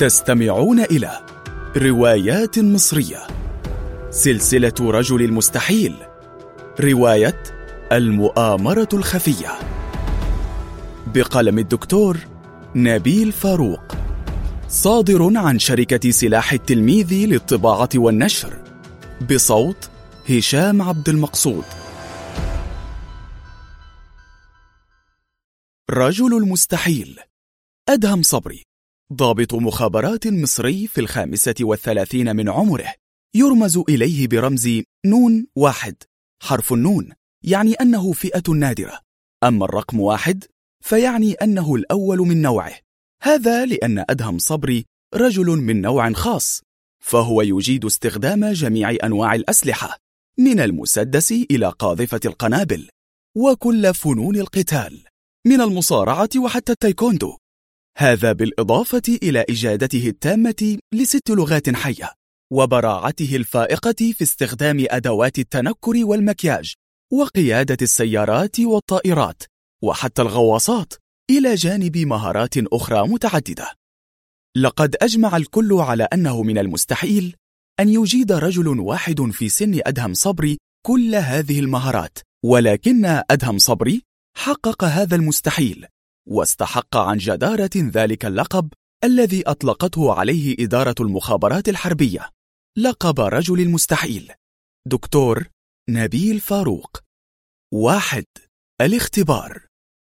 تستمعون إلى روايات مصرية، سلسلة رجل المستحيل، رواية المؤامرة الخفية، بقلم الدكتور نبيل فاروق، صادر عن شركة سلاح التلميذ للطباعة والنشر، بصوت هشام عبد المقصود. رجل المستحيل. أدهم صبري، ضابط مخابرات مصري في 35 من عمره، يرمز إليه برمز نون 1. حرف النون يعني أنه فئة نادرة، أما الرقم 1 فيعني أنه الأول من نوعه. هذا لأن أدهم صبري رجل من نوع خاص، فهو يجيد استخدام جميع أنواع الأسلحة، من المسدس إلى قاذفة القنابل، وكل فنون القتال، من المصارعة وحتى التايكوندو. هذا بالإضافة إلى إجادته التامة ل6 لغات حية، وبراعته الفائقة في استخدام أدوات التنكر والمكياج، وقيادة السيارات والطائرات، وحتى الغواصات، إلى جانب مهارات أخرى متعددة. لقد أجمع الكل على أنه من المستحيل أن يجيد رجل واحد في سن أدهم صبري كل هذه المهارات، ولكن أدهم صبري حقق هذا المستحيل، واستحق عن جدارة ذلك اللقب الذي أطلقته عليه إدارة المخابرات الحربية، لقب رجل المستحيل. دكتور نبيل فاروق. 1. الاختبار.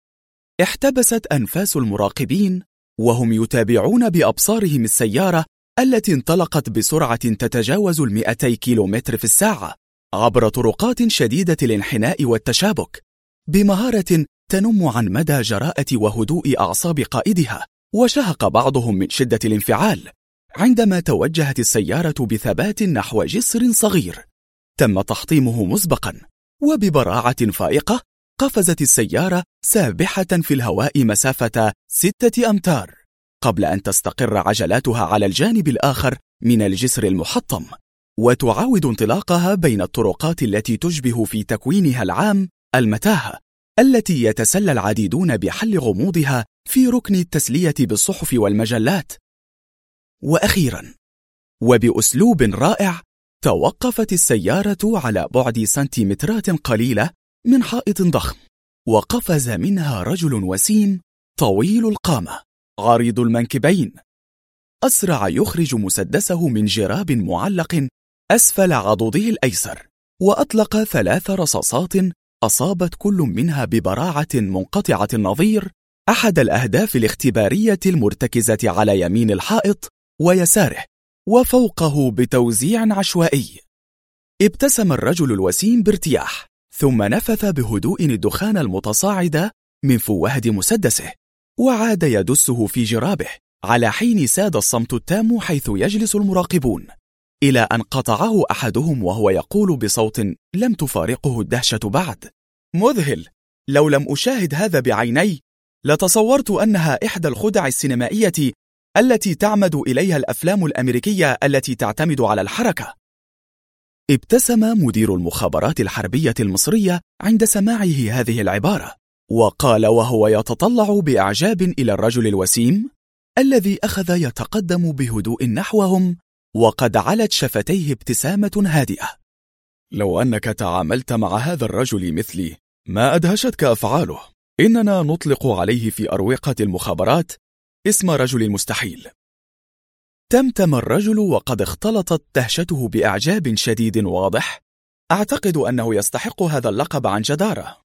احتبست أنفاس المراقبين وهم يتابعون بأبصارهم السيارة التي انطلقت بسرعة تتجاوز 200 كيلومتر في الساعة عبر طرقات شديدة الانحناء والتشابك، بمهارة تنم عن مدى جراءة وهدوء أعصاب قائدها. وشهق بعضهم من شدة الانفعال عندما توجهت السيارة بثبات نحو جسر صغير تم تحطيمه مسبقا، وببراعة فائقة قفزت السيارة سابحة في الهواء مسافة 6 أمتار قبل أن تستقر عجلاتها على الجانب الآخر من الجسر المحطم، وتعاود انطلاقها بين الطرقات التي تشبه في تكوينها العام المتاهة، التي يتسلى العديدون بحل غموضها في ركن التسلية بالصحف والمجلات. وأخيرا، وبأسلوب رائع، توقفت السيارة على بعد سنتيمترات قليلة من حائط ضخم، وقفز منها رجل وسيم طويل القامة عريض المنكبين. أسرع يخرج مسدسه من جراب معلق أسفل عضده الأيسر، وأطلق 3 رصاصات أصابت كل منها ببراعة منقطعة النظير أحد الأهداف الاختبارية المرتكزة على يمين الحائط ويساره وفوقه بتوزيع عشوائي. ابتسم الرجل الوسيم بارتياح، ثم نفث بهدوء الدخان المتصاعد من فوهد مسدسه، وعاد يدسه في جرابه، على حين ساد الصمت التام حيث يجلس المراقبون، إلى أن قطعه أحدهم وهو يقول بصوت لم تفارقه الدهشة بعد: مذهل، لو لم أشاهد هذا بعيني لتصورت أنها إحدى الخدع السينمائية التي تعمد إليها الأفلام الأمريكية التي تعتمد على الحركة. ابتسم مدير المخابرات الحربية المصرية عند سماعه هذه العبارة، وقال وهو يتطلع بإعجاب إلى الرجل الوسيم الذي أخذ يتقدم بهدوء نحوهم، وقد علت شفتيه ابتسامة هادئة: لو أنك تعاملت مع هذا الرجل مثلي ما أدهشتك أفعاله. إننا نطلق عليه في أروقة المخابرات اسم رجل المستحيل. تمتم الرجل وقد اختلطت دهشته بإعجاب شديد واضح. أعتقد أنه يستحق هذا اللقب عن جدارة.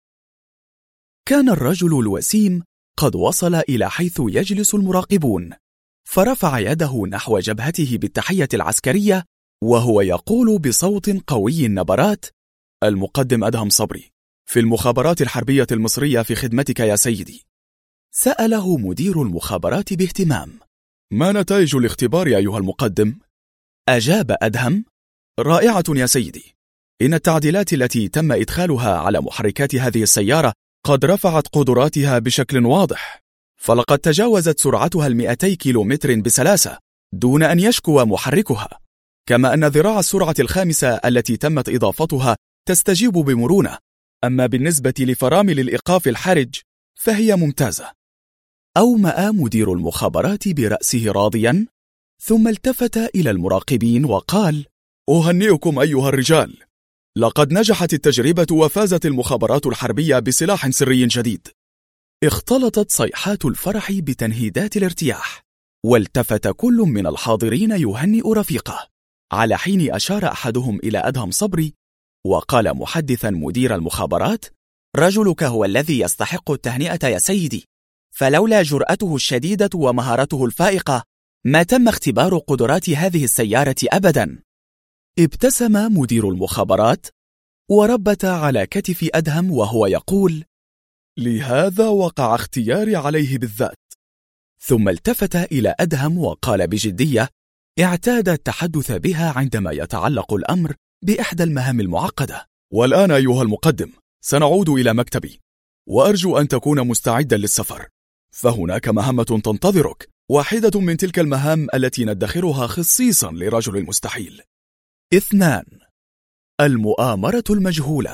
كان الرجل الوسيم قد وصل إلى حيث يجلس المراقبون، فرفع يده نحو جبهته بالتحية العسكرية وهو يقول بصوت قوي النبرات: المقدم أدهم صبري، في المخابرات الحربية المصرية في خدمتك يا سيدي. سأله مدير المخابرات باهتمام: ما نتائج الاختبار أيها المقدم؟ أجاب أدهم: رائعة يا سيدي، إن التعديلات التي تم إدخالها على محركات هذه السيارة قد رفعت قدراتها بشكل واضح، فلقد تجاوزت سرعتها 200 كيلومتر بسلاسة دون أن يشكو محركها، كما أن ذراع السرعة الخامسة التي تمت إضافتها تستجيب بمرونة. أما بالنسبة لفرامل الإيقاف الحرج فهي ممتازة. أومأ مدير المخابرات برأسه راضيا، ثم التفت إلى المراقبين وقال: أهنئكم أيها الرجال، لقد نجحت التجربة وفازت المخابرات الحربية بسلاح سري جديد. اختلطت صيحات الفرح بتنهيدات الارتياح، والتفت كل من الحاضرين يهنئ رفيقه، على حين أشار أحدهم إلى أدهم صبري وقال محدثا مدير المخابرات: رجلك هو الذي يستحق التهنئة يا سيدي، فلولا جرأته الشديدة ومهارته الفائقة ما تم اختبار قدرات هذه السيارة أبدا. ابتسم مدير المخابرات وربت على كتف أدهم وهو يقول: لهذا وقع اختياري عليه بالذات. ثم التفت إلى أدهم وقال بجدية اعتاد التحدث بها عندما يتعلق الأمر بإحدى المهام المعقدة: والآن أيها المقدم سنعود إلى مكتبي، وأرجو أن تكون مستعدا للسفر، فهناك مهمة تنتظرك، واحدة من تلك المهام التي ندخرها خصيصا لرجل المستحيل. 2. المؤامرة المجهولة.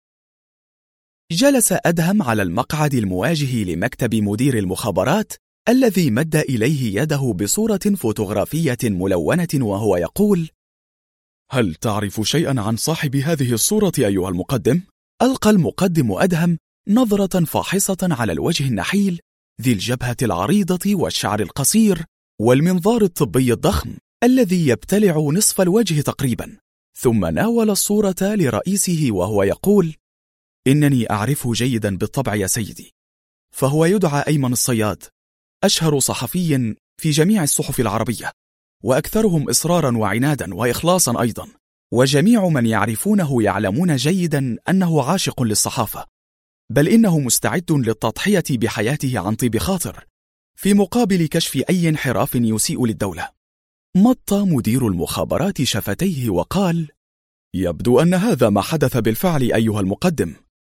جلس أدهم على المقعد المواجه لمكتب مدير المخابرات الذي مد إليه يده بصورة فوتوغرافية ملونة وهو يقول: هل تعرف شيئا عن صاحب هذه الصورة أيها المقدم؟ ألقى المقدم أدهم نظرة فاحصة على الوجه النحيل ذي الجبهة العريضة والشعر القصير والمنظار الطبي الضخم الذي يبتلع نصف الوجه تقريبا، ثم ناول الصورة لرئيسه وهو يقول: إنني أعرفه جيدا بالطبع يا سيدي، فهو يدعى أيمن الصياد، أشهر صحفي في جميع الصحف العربية، وأكثرهم إصرارا وعنادا وإخلاصا أيضا، وجميع من يعرفونه يعلمون جيدا أنه عاشق للصحافة، بل إنه مستعد للتضحية بحياته عن طيب خاطر في مقابل كشف أي انحراف يسيء للدولة. مط مدير المخابرات شفتيه وقال: يبدو أن هذا ما حدث بالفعل أيها المقدم.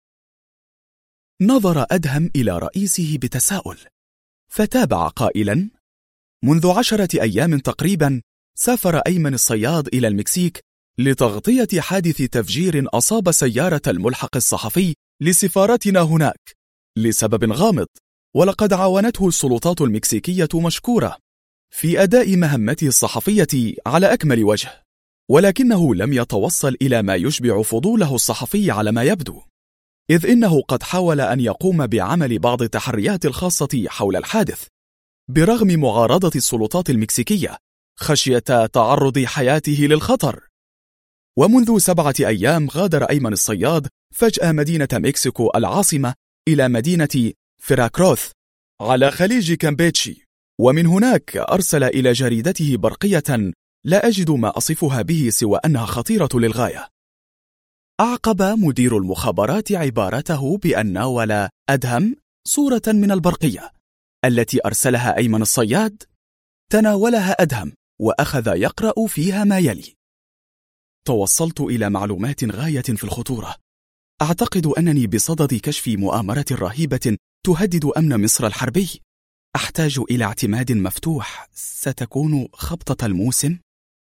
نظر أدهم إلى رئيسه بتساؤل، فتابع قائلا: منذ 10 أيام تقريبا سافر أيمن الصياد إلى المكسيك لتغطية حادث تفجير أصاب سيارة الملحق الصحفي لسفارتنا هناك لسبب غامض، ولقد عاونته السلطات المكسيكية مشكورة في أداء مهمته الصحفية على أكمل وجه، ولكنه لم يتوصل إلى ما يشبع فضوله الصحفي على ما يبدو، إذ إنه قد حاول أن يقوم بعمل بعض التحريات الخاصة حول الحادث برغم معارضة السلطات المكسيكية خشية تعرض حياته للخطر. ومنذ 7 أيام غادر أيمن الصياد فجأة مدينة مكسيكو العاصمة إلى مدينة فيراكروث على خليج كامبيتشي، ومن هناك أرسل إلى جريدته برقية لا أجد ما أصفها به سوى أنها خطيرة للغاية. أعقب مدير المخابرات عبارته بأن ناول أدهم صورة من البرقية التي أرسلها أيمن الصياد. تناولها أدهم وأخذ يقرأ فيها ما يلي: توصلت إلى معلومات غاية في الخطورة، أعتقد أنني بصدد كشف مؤامرة رهيبة تهدد أمن مصر الحربي، أحتاج إلى اعتماد مفتوح، ستكون خبطة الموسم.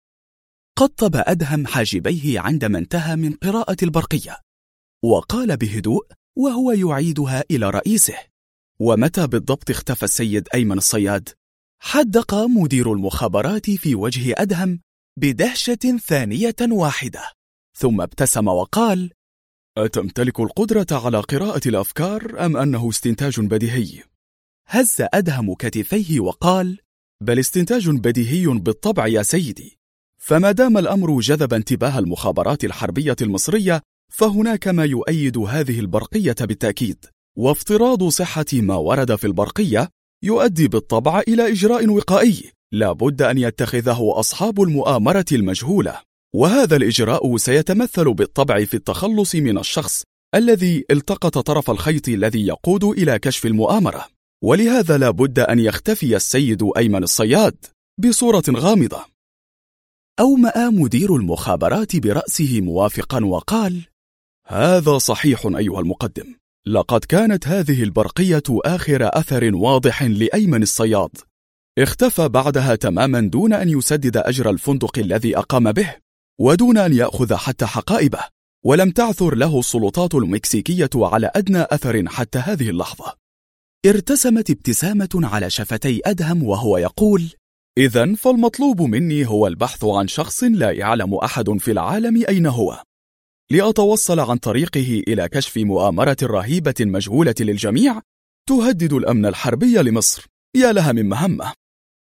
قطب أدهم حاجبيه عندما انتهى من قراءة البرقية، وقال بهدوء وهو يعيدها إلى رئيسه: ومتى بالضبط اختفى السيد أيمن الصياد؟ حدق مدير المخابرات في وجه أدهم بدهشة ثانية واحدة، ثم ابتسم وقال: أتمتلك القدرة على قراءة الأفكار أم أنه استنتاج بديهي؟ هز أدهم كتفيه وقال: بل استنتاج بديهي بالطبع يا سيدي، فما دام الأمر جذب انتباه المخابرات الحربية المصرية فهناك ما يؤيد هذه البرقية بالتأكيد، وافتراض صحة ما ورد في البرقية يؤدي بالطبع إلى إجراء وقائي لا بد أن يتخذه أصحاب المؤامرة المجهولة، وهذا الإجراء سيتمثل بالطبع في التخلص من الشخص الذي التقط طرف الخيط الذي يقود إلى كشف المؤامرة، ولهذا لا بد أن يختفي السيد أيمن الصياد بصورة غامضة. أومأ مدير المخابرات برأسه موافقا وقال: هذا صحيح أيها المقدم، لقد كانت هذه البرقية آخر أثر واضح لأيمن الصياد، اختفى بعدها تماما دون أن يسدد أجر الفندق الذي أقام به، ودون أن يأخذ حتى حقائبه، ولم تعثر له السلطات المكسيكية على أدنى أثر حتى هذه اللحظة. ارتسمت ابتسامة على شفتي أدهم وهو يقول: إذن فالمطلوب مني هو البحث عن شخص لا يعلم أحد في العالم أين هو، لأتوصل عن طريقه إلى كشف مؤامرة رهيبة مجهولة للجميع تهدد الأمن الحربي لمصر. يا لها من مهمة.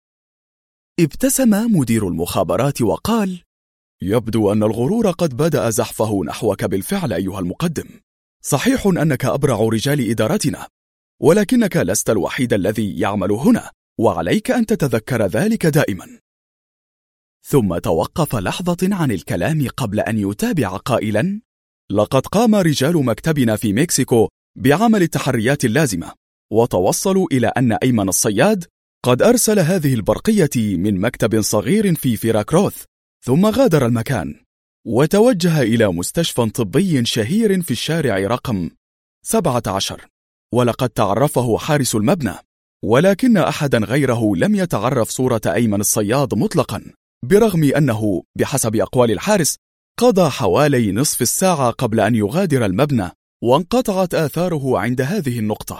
ابتسم مدير المخابرات وقال: يبدو أن الغرور قد بدأ زحفه نحوك بالفعل أيها المقدم. صحيح أنك أبرع رجال إدارتنا، ولكنك لست الوحيد الذي يعمل هنا، وعليك أن تتذكر ذلك دائما. ثم توقف لحظة عن الكلام قبل أن يتابع قائلا: لقد قام رجال مكتبنا في مكسيكو بعمل التحريات اللازمة، وتوصلوا إلى أن أيمن الصياد قد أرسل هذه البرقية من مكتب صغير في فيراكروث، ثم غادر المكان وتوجه إلى مستشفى طبي شهير في الشارع رقم 17، ولقد تعرفه حارس المبنى، ولكن أحدا غيره لم يتعرف صورة أيمن الصياد مطلقا، برغم أنه بحسب أقوال الحارس قضى حوالي نصف الساعة قبل أن يغادر المبنى، وانقطعت آثاره عند هذه النقطة.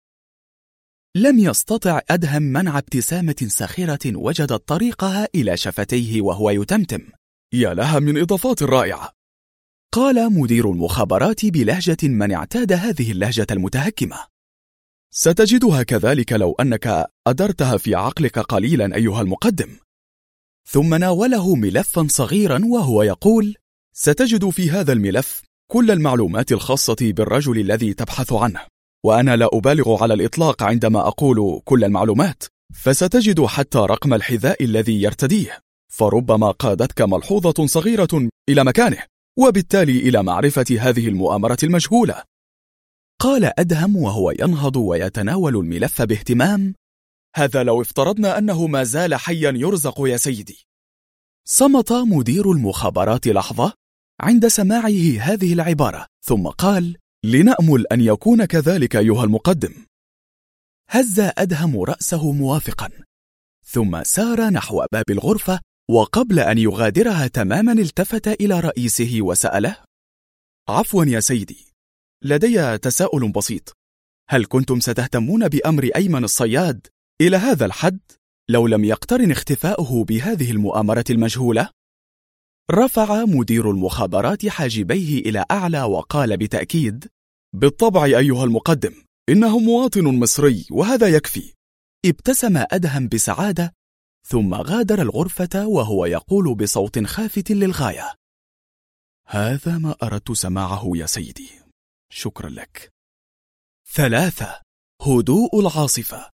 لم يستطع أدهم منع ابتسامة ساخرة وجدت طريقها إلى شفتيه وهو يتمتم: يا لها من إضافات رائعة. قال مدير المخابرات بلهجة من اعتاد هذه اللهجة المتهكمة: ستجدها كذلك لو أنك أدرتها في عقلك قليلا أيها المقدم. ثم ناوله ملفا صغيرا وهو يقول: ستجد في هذا الملف كل المعلومات الخاصة بالرجل الذي تبحث عنه، وأنا لا أبالغ على الإطلاق عندما أقول كل المعلومات، فستجد حتى رقم الحذاء الذي يرتديه، فربما قادتك ملحوظة صغيرة إلى مكانه، وبالتالي إلى معرفة هذه المؤامرة المجهولة. قال أدهم وهو ينهض ويتناول الملف باهتمام: هذا لو افترضنا أنه ما زال حيا يرزق يا سيدي. صمت مدير المخابرات لحظة عند سماعه هذه العبارة، ثم قال: لنأمل أن يكون كذلك أيها المقدم. هز أدهم رأسه موافقا، ثم سار نحو باب الغرفة، وقبل أن يغادرها تماما التفت إلى رئيسه وسأله: عفوا يا سيدي، لدي تساؤل بسيط، هل كنتم ستهتمون بأمر أيمن الصياد إلى هذا الحد لو لم يقترن اختفاؤه بهذه المؤامرة المجهولة؟ رفع مدير المخابرات حاجبيه إلى أعلى وقال بتأكيد: بالطبع أيها المقدم، إنه مواطن مصري وهذا يكفي. ابتسم أدهم بسعادة، ثم غادر الغرفة وهو يقول بصوت خافت للغاية: هذا ما أردت سماعه يا سيدي، شكرا لك. 3. هدوء العاصفة.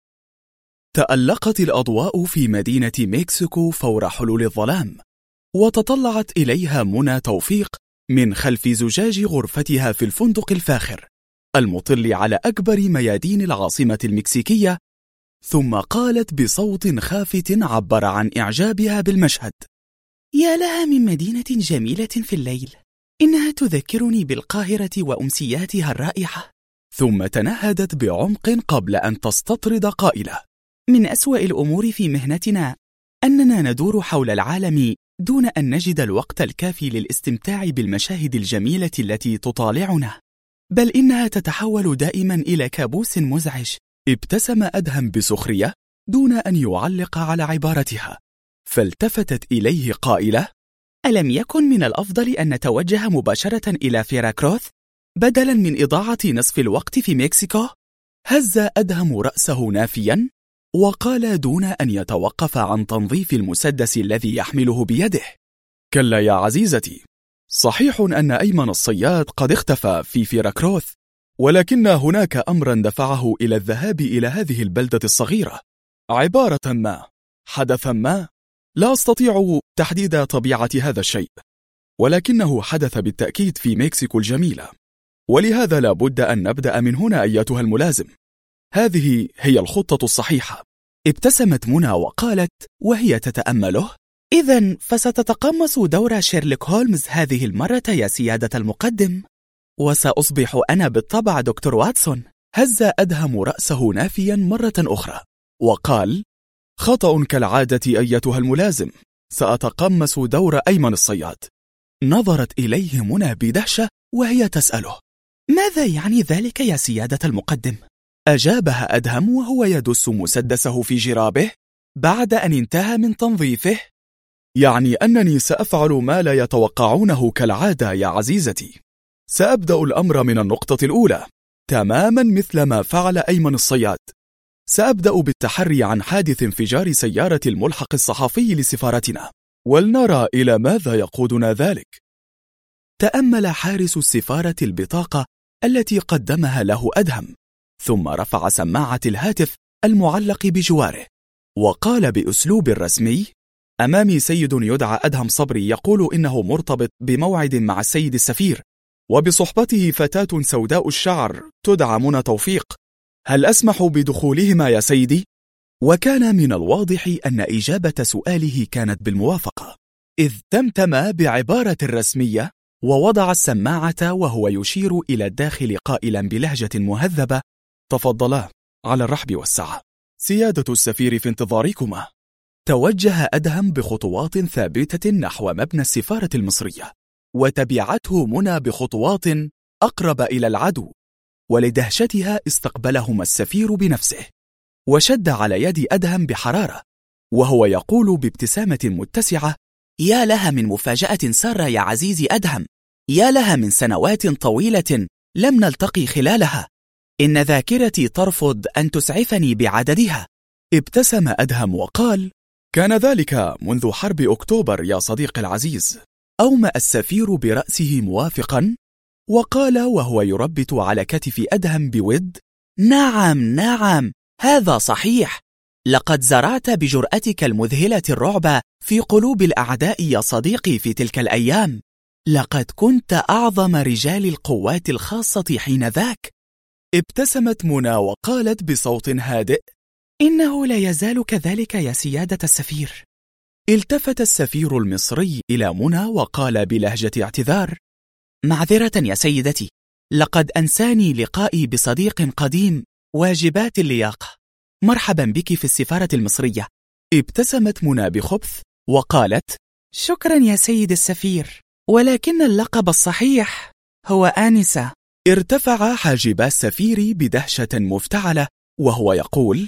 تألقت الأضواء في مدينة مكسيكو فور حلول الظلام، وتطلعت إليها منى توفيق من خلف زجاج غرفتها في الفندق الفاخر المطل على أكبر ميادين العاصمة المكسيكية، ثم قالت بصوت خافت عبر عن إعجابها بالمشهد: يا لها من مدينة جميلة في الليل، إنها تذكرني بالقاهرة وأمسياتها الرائعة. ثم تنهدت بعمق قبل أن تستطرد قائلة: من أسوأ الأمور في مهنتنا أننا ندور حول العالم دون أن نجد الوقت الكافي للاستمتاع بالمشاهد الجميلة التي تطالعنا، بل إنها تتحول دائما إلى كابوس مزعج. ابتسم أدهم بسخرية دون أن يعلق على عبارتها، فالتفتت إليه قائلة: ألم يكن من الأفضل أن نتوجه مباشرة إلى فيراكروث بدلا من إضاعة نصف الوقت في مكسيكو؟ هز أدهم رأسه نافيا وقال دون أن يتوقف عن تنظيف المسدس الذي يحمله بيده: كلا يا عزيزتي، صحيح أن أيمن الصياد قد اختفى في فيراكروث، ولكن هناك أمرا دفعه إلى الذهاب إلى هذه البلدة الصغيرة، عبارة ما، حدثا ما، لا أستطيع تحديد طبيعة هذا الشيء، ولكنه حدث بالتأكيد في مكسيكو الجميلة، ولهذا لا بد أن نبدأ من هنا أيتها الملازم. هذه هي الخطة الصحيحة. ابتسمت منى وقالت وهي تتأمله: إذن فستتقمص دور شيرلوك هولمز هذه المرة يا سيادة المقدم، وسأصبح أنا بالطبع دكتور واتسون. هز أدهم رأسه نافيا مرة أخرى وقال: خطأ كالعادة أيتها الملازم، سأتقمص دور أيمن الصياد. نظرت إليه منى بدهشة وهي تسأله: ماذا يعني ذلك يا سيادة المقدم؟ أجابها أدهم وهو يدس مسدسه في جرابه بعد أن انتهى من تنظيفه: يعني أنني سأفعل ما لا يتوقعونه كالعادة يا عزيزتي. سأبدأ الأمر من النقطة الأولى، تماما مثل ما فعل أيمن الصياد. سأبدأ بالتحري عن حادث انفجار سيارة الملحق الصحفي لسفارتنا، ولنرى إلى ماذا يقودنا ذلك. تأمل حارس السفارة البطاقة التي قدمها له أدهم، ثم رفع سماعة الهاتف المعلق بجواره وقال بأسلوب رسمي: أمامي سيد يدعى أدهم صبري يقول إنه مرتبط بموعد مع السيد السفير، وبصحبته فتاة سوداء الشعر تدعى منى توفيق. هل أسمح بدخولهما يا سيدي؟ وكان من الواضح أن إجابة سؤاله كانت بالموافقة، إذ تمتم بعبارة رسمية ووضع السماعة وهو يشير إلى الداخل قائلا بلهجة مهذبة: تفضلا على الرحب والسعة، سيادة السفير في انتظاركما. توجه أدهم بخطوات ثابتة نحو مبنى السفارة المصرية، وتبعته منى بخطوات أقرب إلى العدو، ولدهشتها استقبلهما السفير بنفسه، وشد على يد أدهم بحرارة وهو يقول بابتسامة متسعة: يا لها من مفاجأة سارة يا عزيزي أدهم، يا لها من سنوات طويلة لم نلتقي خلالها، إن ذاكرتي ترفض أن تسعفني بعددها. ابتسم أدهم وقال: كان ذلك منذ حرب أكتوبر يا صديقي العزيز. أومأ السفير برأسه موافقا وقال وهو يربت على كتف أدهم بود: نعم نعم، هذا صحيح، لقد زرعت بجرأتك المذهلة الرعب في قلوب الأعداء يا صديقي في تلك الأيام، لقد كنت أعظم رجال القوات الخاصة حين ذاك. ابتسمت منى وقالت بصوت هادئ: إنه لا يزال كذلك يا سيادة السفير. التفت السفير المصري إلى منى وقال بلهجة اعتذار: معذرة يا سيدتي، لقد أنساني لقائي بصديق قديم واجبات اللياقة. مرحبا بك في السفارة المصرية. ابتسمت منى بخبث وقالت: شكرا يا سيد السفير، ولكن اللقب الصحيح هو آنسة. ارتفع حاجبا السفير بدهشة مفتعلة وهو يقول: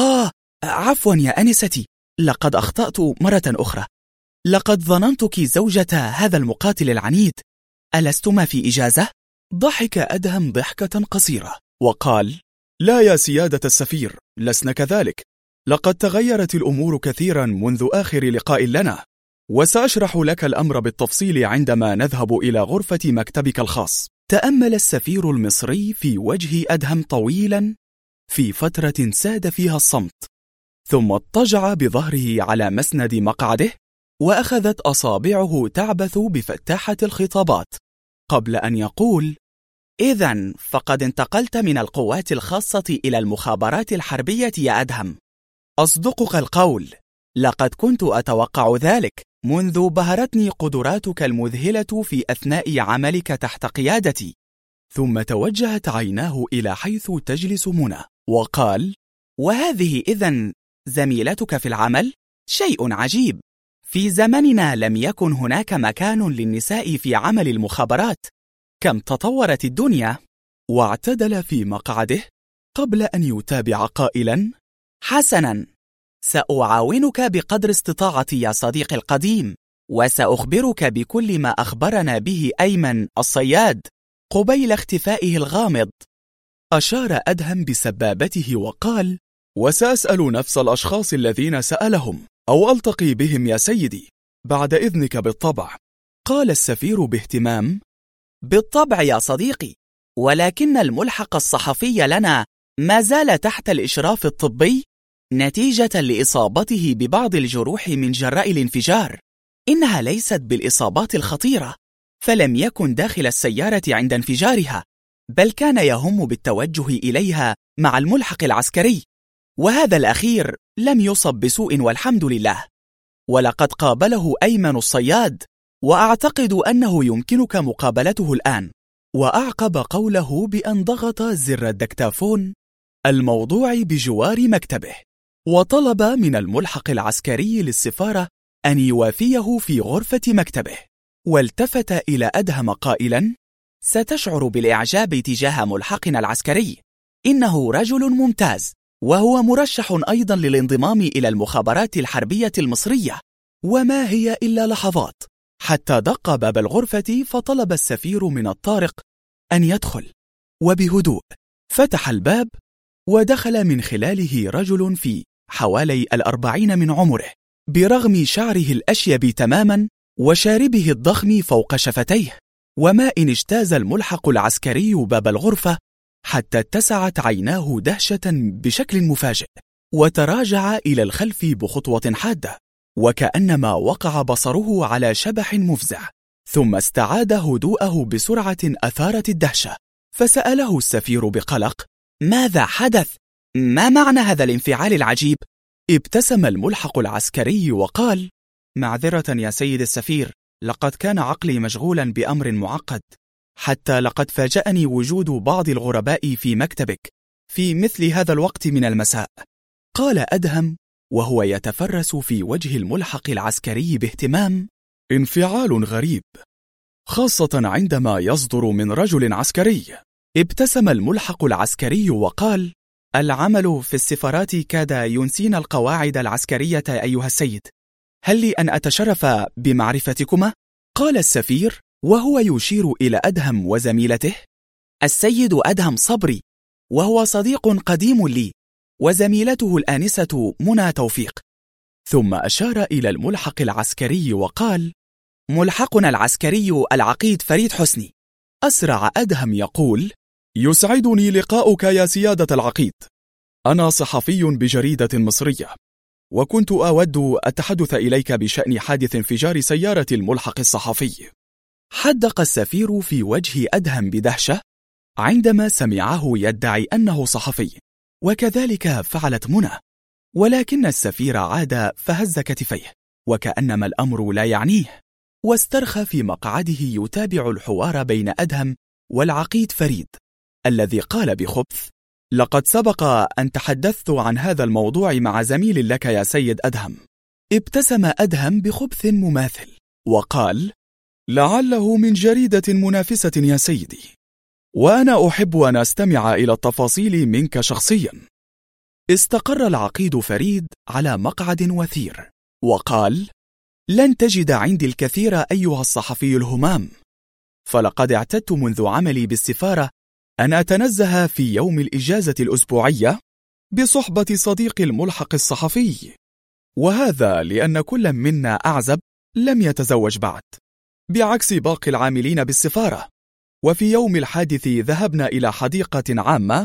عفوا يا آنستي، لقد أخطأت مرة أخرى، لقد ظننتك زوجة هذا المقاتل العنيد، ألستما في إجازة؟ ضحك أدهم ضحكة قصيرة وقال: لا يا سيادة السفير، لسنا كذلك، لقد تغيرت الأمور كثيرا منذ آخر لقاء لنا، وسأشرح لك الأمر بالتفصيل عندما نذهب إلى غرفة مكتبك الخاص. تأمل السفير المصري في وجه أدهم طويلا في فترة ساد فيها الصمت، ثم اضطجع بظهره على مسند مقعده، وأخذت أصابعه تعبث بفتاحة الخطابات قبل أن يقول: إذن فقد انتقلت من القوات الخاصة إلى المخابرات الحربية يا أدهم. أصدقك القول، لقد كنت أتوقع ذلك منذ بهرتني قدراتك المذهلة في أثناء عملك تحت قيادتي. ثم توجهت عيناه إلى حيث تجلس منى وقال: وهذه إذن زميلتك في العمل؟ شيء عجيب، في زمننا لم يكن هناك مكان للنساء في عمل المخابرات، كم تطورت الدنيا. واعتدل في مقعده قبل أن يتابع قائلا: حسنا، سأعاونك بقدر استطاعتي يا صديقي القديم، وسأخبرك بكل ما أخبرنا به أيمن الصياد قبيل اختفائه الغامض. أشار أدهم بسبابته وقال: وسأسأل نفس الأشخاص الذين سألهم، أو ألتقي بهم يا سيدي، بعد إذنك بالطبع. قال السفير باهتمام: بالطبع يا صديقي، ولكن الملحق الصحفي لنا ما زال تحت الإشراف الطبي نتيجة لإصابته ببعض الجروح من جراء الانفجار. إنها ليست بالإصابات الخطيرة، فلم يكن داخل السيارة عند انفجارها، بل كان يهم بالتوجه إليها مع الملحق العسكري، وهذا الأخير لم يصب بسوء والحمد لله. ولقد قابله أيمن الصياد، وأعتقد أنه يمكنك مقابلته الآن. وأعقب قوله بأن ضغط زر الدكتافون الموضوع بجوار مكتبه، وطلب من الملحق العسكري للسفارة أن يوافيه في غرفة مكتبه، والتفت إلى أدهم قائلا: ستشعر بالإعجاب تجاه ملحقنا العسكري، إنه رجل ممتاز، وهو مرشح أيضا للانضمام إلى المخابرات الحربية المصرية. وما هي إلا لحظات حتى دق باب الغرفة، فطلب السفير من الطارق أن يدخل، وبهدوء فتح الباب ودخل من خلاله رجل في حوالي 40 من عمره، برغم شعره الأشيب تماما وشاربه الضخم فوق شفتيه. وما إن اجتاز الملحق العسكري باب الغرفة حتى اتسعت عيناه دهشة بشكل مفاجئ، وتراجع إلى الخلف بخطوة حادة، وكأنما وقع بصره على شبح مفزع، ثم استعاد هدوءه بسرعة أثارت الدهشة. فسأله السفير بقلق: ماذا حدث؟ ما معنى هذا الانفعال العجيب؟ ابتسم الملحق العسكري وقال: معذرة يا سيد السفير، لقد كان عقلي مشغولا بأمر معقد، حتى لقد فاجأني وجود بعض الغرباء في مكتبك في مثل هذا الوقت من المساء. قال أدهم وهو يتفرس في وجه الملحق العسكري باهتمام: انفعال غريب، خاصة عندما يصدر من رجل عسكري. ابتسم الملحق العسكري وقال: العمل في السفارات كاد ينسينا القواعد العسكرية أيها السيد، هل لي أن أتشرف بمعرفتكما؟ قال السفير وهو يشير إلى أدهم وزميلته: السيد أدهم صبري، وهو صديق قديم لي، وزميلته الآنسة منى توفيق. ثم أشار إلى الملحق العسكري وقال: ملحقنا العسكري العقيد فريد حسني. أسرع أدهم يقول: يسعدني لقاؤك يا سيادة العقيد، أنا صحفي بجريدة مصرية، وكنت أود التحدث إليك بشأن حادث انفجار سيارة الملحق الصحفي. حدق السفير في وجه أدهم بدهشة عندما سمعه يدعي أنه صحفي، وكذلك فعلت منى، ولكن السفير عاد فهز كتفيه وكأنما الأمر لا يعنيه، واسترخى في مقعده يتابع الحوار بين أدهم والعقيد فريد، الذي قال بخبث: لقد سبق أن تحدثت عن هذا الموضوع مع زميل لك يا سيد أدهم. ابتسم أدهم بخبث مماثل وقال: لعله من جريدة منافسة يا سيدي، وأنا أحب أن أستمع إلى التفاصيل منك شخصيا. استقر العقيد فريد على مقعد وثير وقال: لن تجد عندي الكثير أيها الصحفي الهمام، فلقد اعتدت منذ عملي بالسفارة أن أتنزه في يوم الإجازة الأسبوعية بصحبة صديق الملحق الصحفي، وهذا لأن كل منا أعزب لم يتزوج بعد، بعكس باقي العاملين بالسفارة. وفي يوم الحادث ذهبنا إلى حديقة عامة،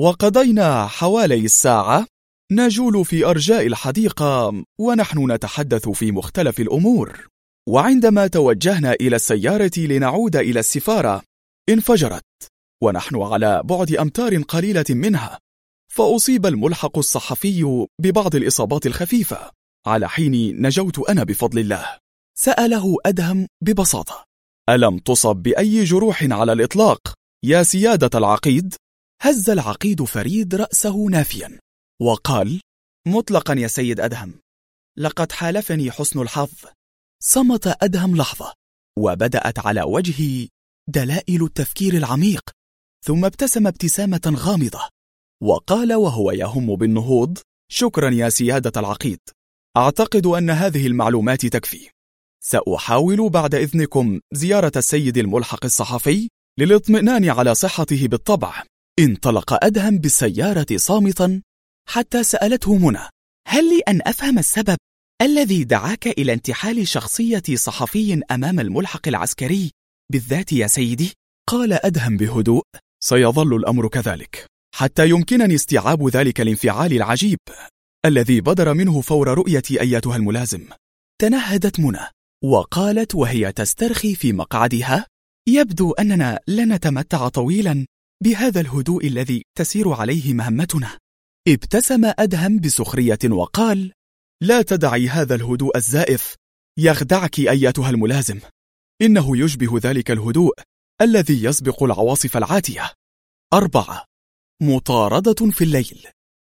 وقضينا حوالي الساعة نجول في أرجاء الحديقة ونحن نتحدث في مختلف الأمور، وعندما توجهنا إلى السيارة لنعود إلى السفارة انفجرت، ونحن على بعد أمتار قليلة منها، فأصيب الملحق الصحفي ببعض الإصابات الخفيفة، على حين نجوت أنا بفضل الله. سأله أدهم ببساطة: ألم تصب بأي جروح على الإطلاق يا سيادة العقيد؟ هز العقيد فريد رأسه نافيا وقال: مطلقا يا سيد أدهم، لقد حالفني حسن الحظ. صمت أدهم لحظة، وبدأت على وجهه دلائل التفكير العميق، ثم ابتسم ابتسامة غامضة وقال وهو يهم بالنهوض: شكرا يا سيادة العقيد، أعتقد أن هذه المعلومات تكفي. سأحاول بعد إذنكم زيارة السيد الملحق الصحفي للاطمئنان على صحته بالطبع. انطلق أدهم بالسيارة صامتا حتى سألته منى: هل لي أن أفهم السبب الذي دعاك إلى انتحال شخصية صحفي أمام الملحق العسكري بالذات يا سيدي؟ قال أدهم بهدوء: سيظل الأمر كذلك حتى يمكنني استيعاب ذلك الانفعال العجيب الذي بدر منه فور رؤيتي أيتها الملازم. تنهدت منى وقالت وهي تسترخي في مقعدها: يبدو أننا لن نتمتع طويلا بهذا الهدوء الذي تسير عليه مهمتنا. ابتسم أدهم بسخرية وقال: لا تدعي هذا الهدوء الزائف يخدعك أيتها الملازم، إنه يشبه ذلك الهدوء الذي يسبق العواصف العاتية. 4. مطاردة في الليل.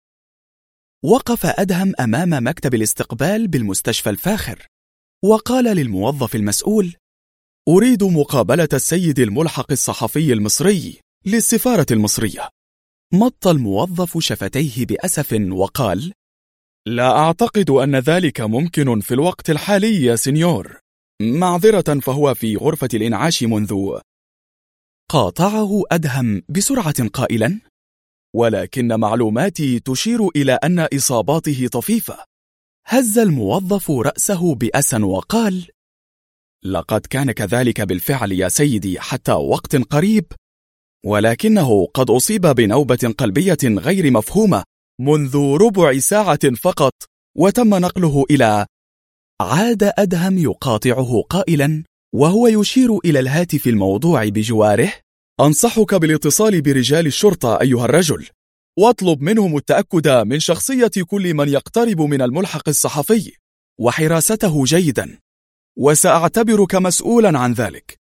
وقف أدهم أمام مكتب الاستقبال بالمستشفى الفاخر، وقال للموظف المسؤول: أريد مقابلة السيد الملحق الصحفي المصري للسفارة المصرية. مط الموظف شفتيه بأسف وقال: لا أعتقد أن ذلك ممكن في الوقت الحالي يا سينيور. معذرة، فهو في غرفة الإنعاش منذ. قاطعه أدهم بسرعة قائلا: ولكن معلوماتي تشير إلى أن إصاباته طفيفة. هز الموظف رأسه بأسى وقال: لقد كان كذلك بالفعل يا سيدي حتى وقت قريب، ولكنه قد أصيب بنوبة قلبية غير مفهومة منذ ربع ساعة فقط، وتم نقله إلى. عاد أدهم يقاطعه قائلا وهو يشير إلى الهاتف الموضوع بجواره: أنصحك بالاتصال برجال الشرطة أيها الرجل، واطلب منهم التأكد من شخصية كل من يقترب من الملحق الصحفي وحراسته جيدا، وسأعتبرك مسؤولا عن ذلك.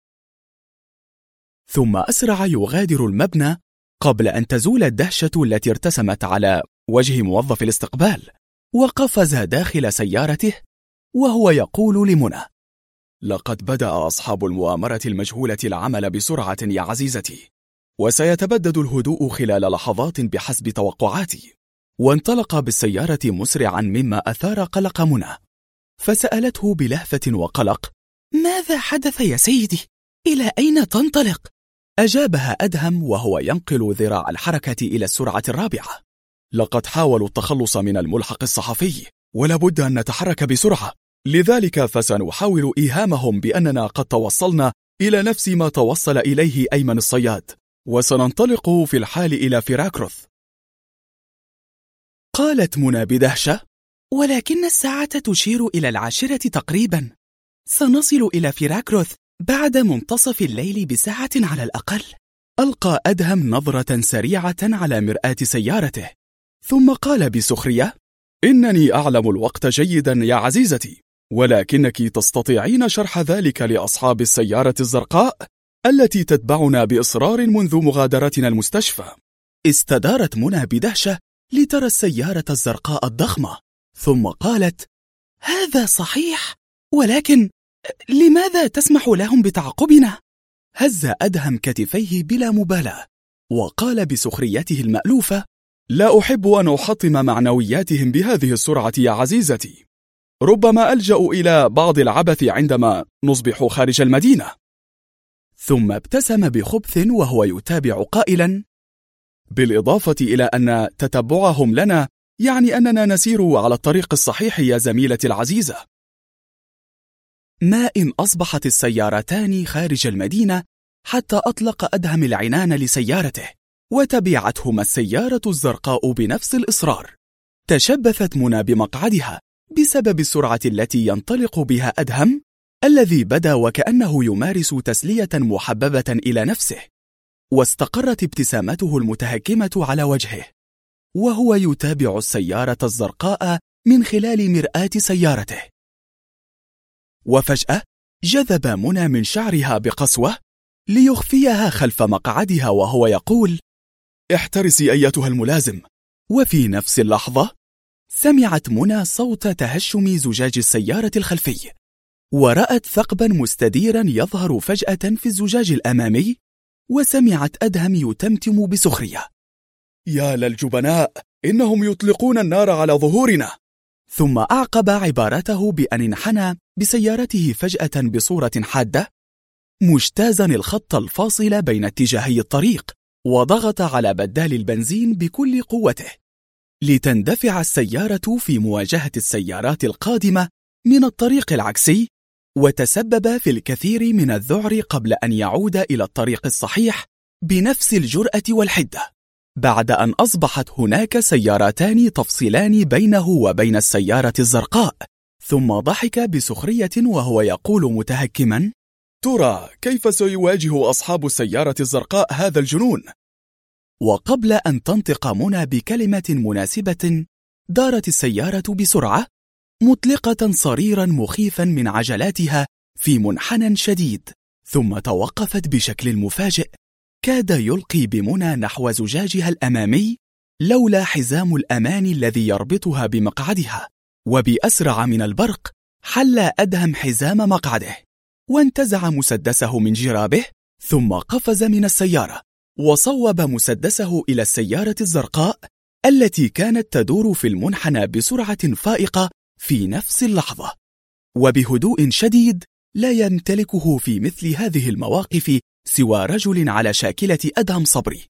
ثم أسرع يغادر المبنى قبل أن تزول الدهشة التي ارتسمت على وجه موظف الاستقبال، وقفز داخل سيارته وهو يقول لمنى: لقد بدأ أصحاب المؤامرة المجهولة العمل بسرعة يا عزيزتي، وسيتبدد الهدوء خلال لحظات بحسب توقعاتي. وانطلق بالسيارة مسرعا مما أثار قلق منى، فسألته بلهفة وقلق: ماذا حدث يا سيدي؟ إلى أين تنطلق؟ أجابها أدهم وهو ينقل ذراع الحركة إلى السرعة الرابعة: لقد حاولوا التخلص من الملحق الصحفي، ولا بد أن نتحرك بسرعة، لذلك فسنحاول إيهامهم بأننا قد توصلنا إلى نفس ما توصل إليه أيمن الصياد، وسننطلق في الحال إلى فيراكروث. قالت منى بدهشة: ولكن الساعة تشير إلى 10 تقريبا، سنصل إلى فيراكروث بعد منتصف الليل بساعة على الأقل. ألقى أدهم نظرة سريعة على مرآة سيارته، ثم قال بسخرية: إنني أعلم الوقت جيدا يا عزيزتي، ولكنك تستطيعين شرح ذلك لأصحاب السيارة الزرقاء التي تتبعنا بإصرار منذ مغادرتنا المستشفى. استدارت منى بدهشة لترى السيارة الزرقاء الضخمة، ثم قالت: هذا صحيح، ولكن لماذا تسمح لهم بتعقبنا؟ هز أدهم كتفيه بلا مبالاة وقال بسخريته المألوفة: لا أحب أن أحطم معنوياتهم بهذه السرعة يا عزيزتي، ربما ألجأ إلى بعض العبث عندما نصبح خارج المدينة. ثم ابتسم بخبث وهو يتابع قائلا: بالإضافة إلى أن تتبعهم لنا يعني أننا نسير على الطريق الصحيح يا زميلتي العزيزة. ما إن أصبحت السيارتان خارج المدينة حتى أطلق أدهم العنان لسيارته، وتبعتهما السيارة الزرقاء بنفس الإصرار. تشبثت منى بمقعدها بسبب السرعة التي ينطلق بها أدهم، الذي بدا وكأنه يمارس تسلية محببة إلى نفسه، واستقرت ابتسامته المتهكمة على وجهه وهو يتابع السيارة الزرقاء من خلال مرآة سيارته. وفجأة جذب منى من شعرها بقسوة ليخفيها خلف مقعدها وهو يقول: احترسي أيتها الملازم. وفي نفس اللحظة سمعت منى صوت تهشم زجاج السيارة الخلفي، ورأت ثقبا مستديرا يظهر فجأة في الزجاج الأمامي، وسمعت أدهم يتمتم بسخرية: يا للجبناء، إنهم يطلقون النار على ظهورنا. ثم أعقب عبارته بأن انحنى بسيارته فجأة بصورة حادة، مجتازا الخط الفاصل بين اتجاهي الطريق، وضغط على بدال البنزين بكل قوته لتندفع السيارة في مواجهة السيارات القادمة من الطريق العكسي، وتسبب في الكثير من الذعر قبل أن يعود إلى الطريق الصحيح بنفس الجرأة والحدة، بعد أن أصبحت هناك سيارتان تفصلان بينه وبين السيارة الزرقاء. ثم ضحك بسخرية وهو يقول متهكما: ترى كيف سيواجه أصحاب السيارة الزرقاء هذا الجنون؟ وقبل أن تنطق منى بكلمة مناسبة، دارت السيارة بسرعة مطلقة صريرا مخيفا من عجلاتها في منحنى شديد، ثم توقفت بشكل مفاجئ كاد يلقي بمنى نحو زجاجها الأمامي لولا حزام الأمان الذي يربطها بمقعدها. وبأسرع من البرق حل أدهم حزام مقعده، وانتزع مسدسه من جرابه، ثم قفز من السيارة وصوب مسدسه إلى السيارة الزرقاء التي كانت تدور في المنحنى بسرعة فائقة في نفس اللحظة، وبهدوء شديد لا يمتلكه في مثل هذه المواقف سوى رجل على شاكلة أدهم صبري.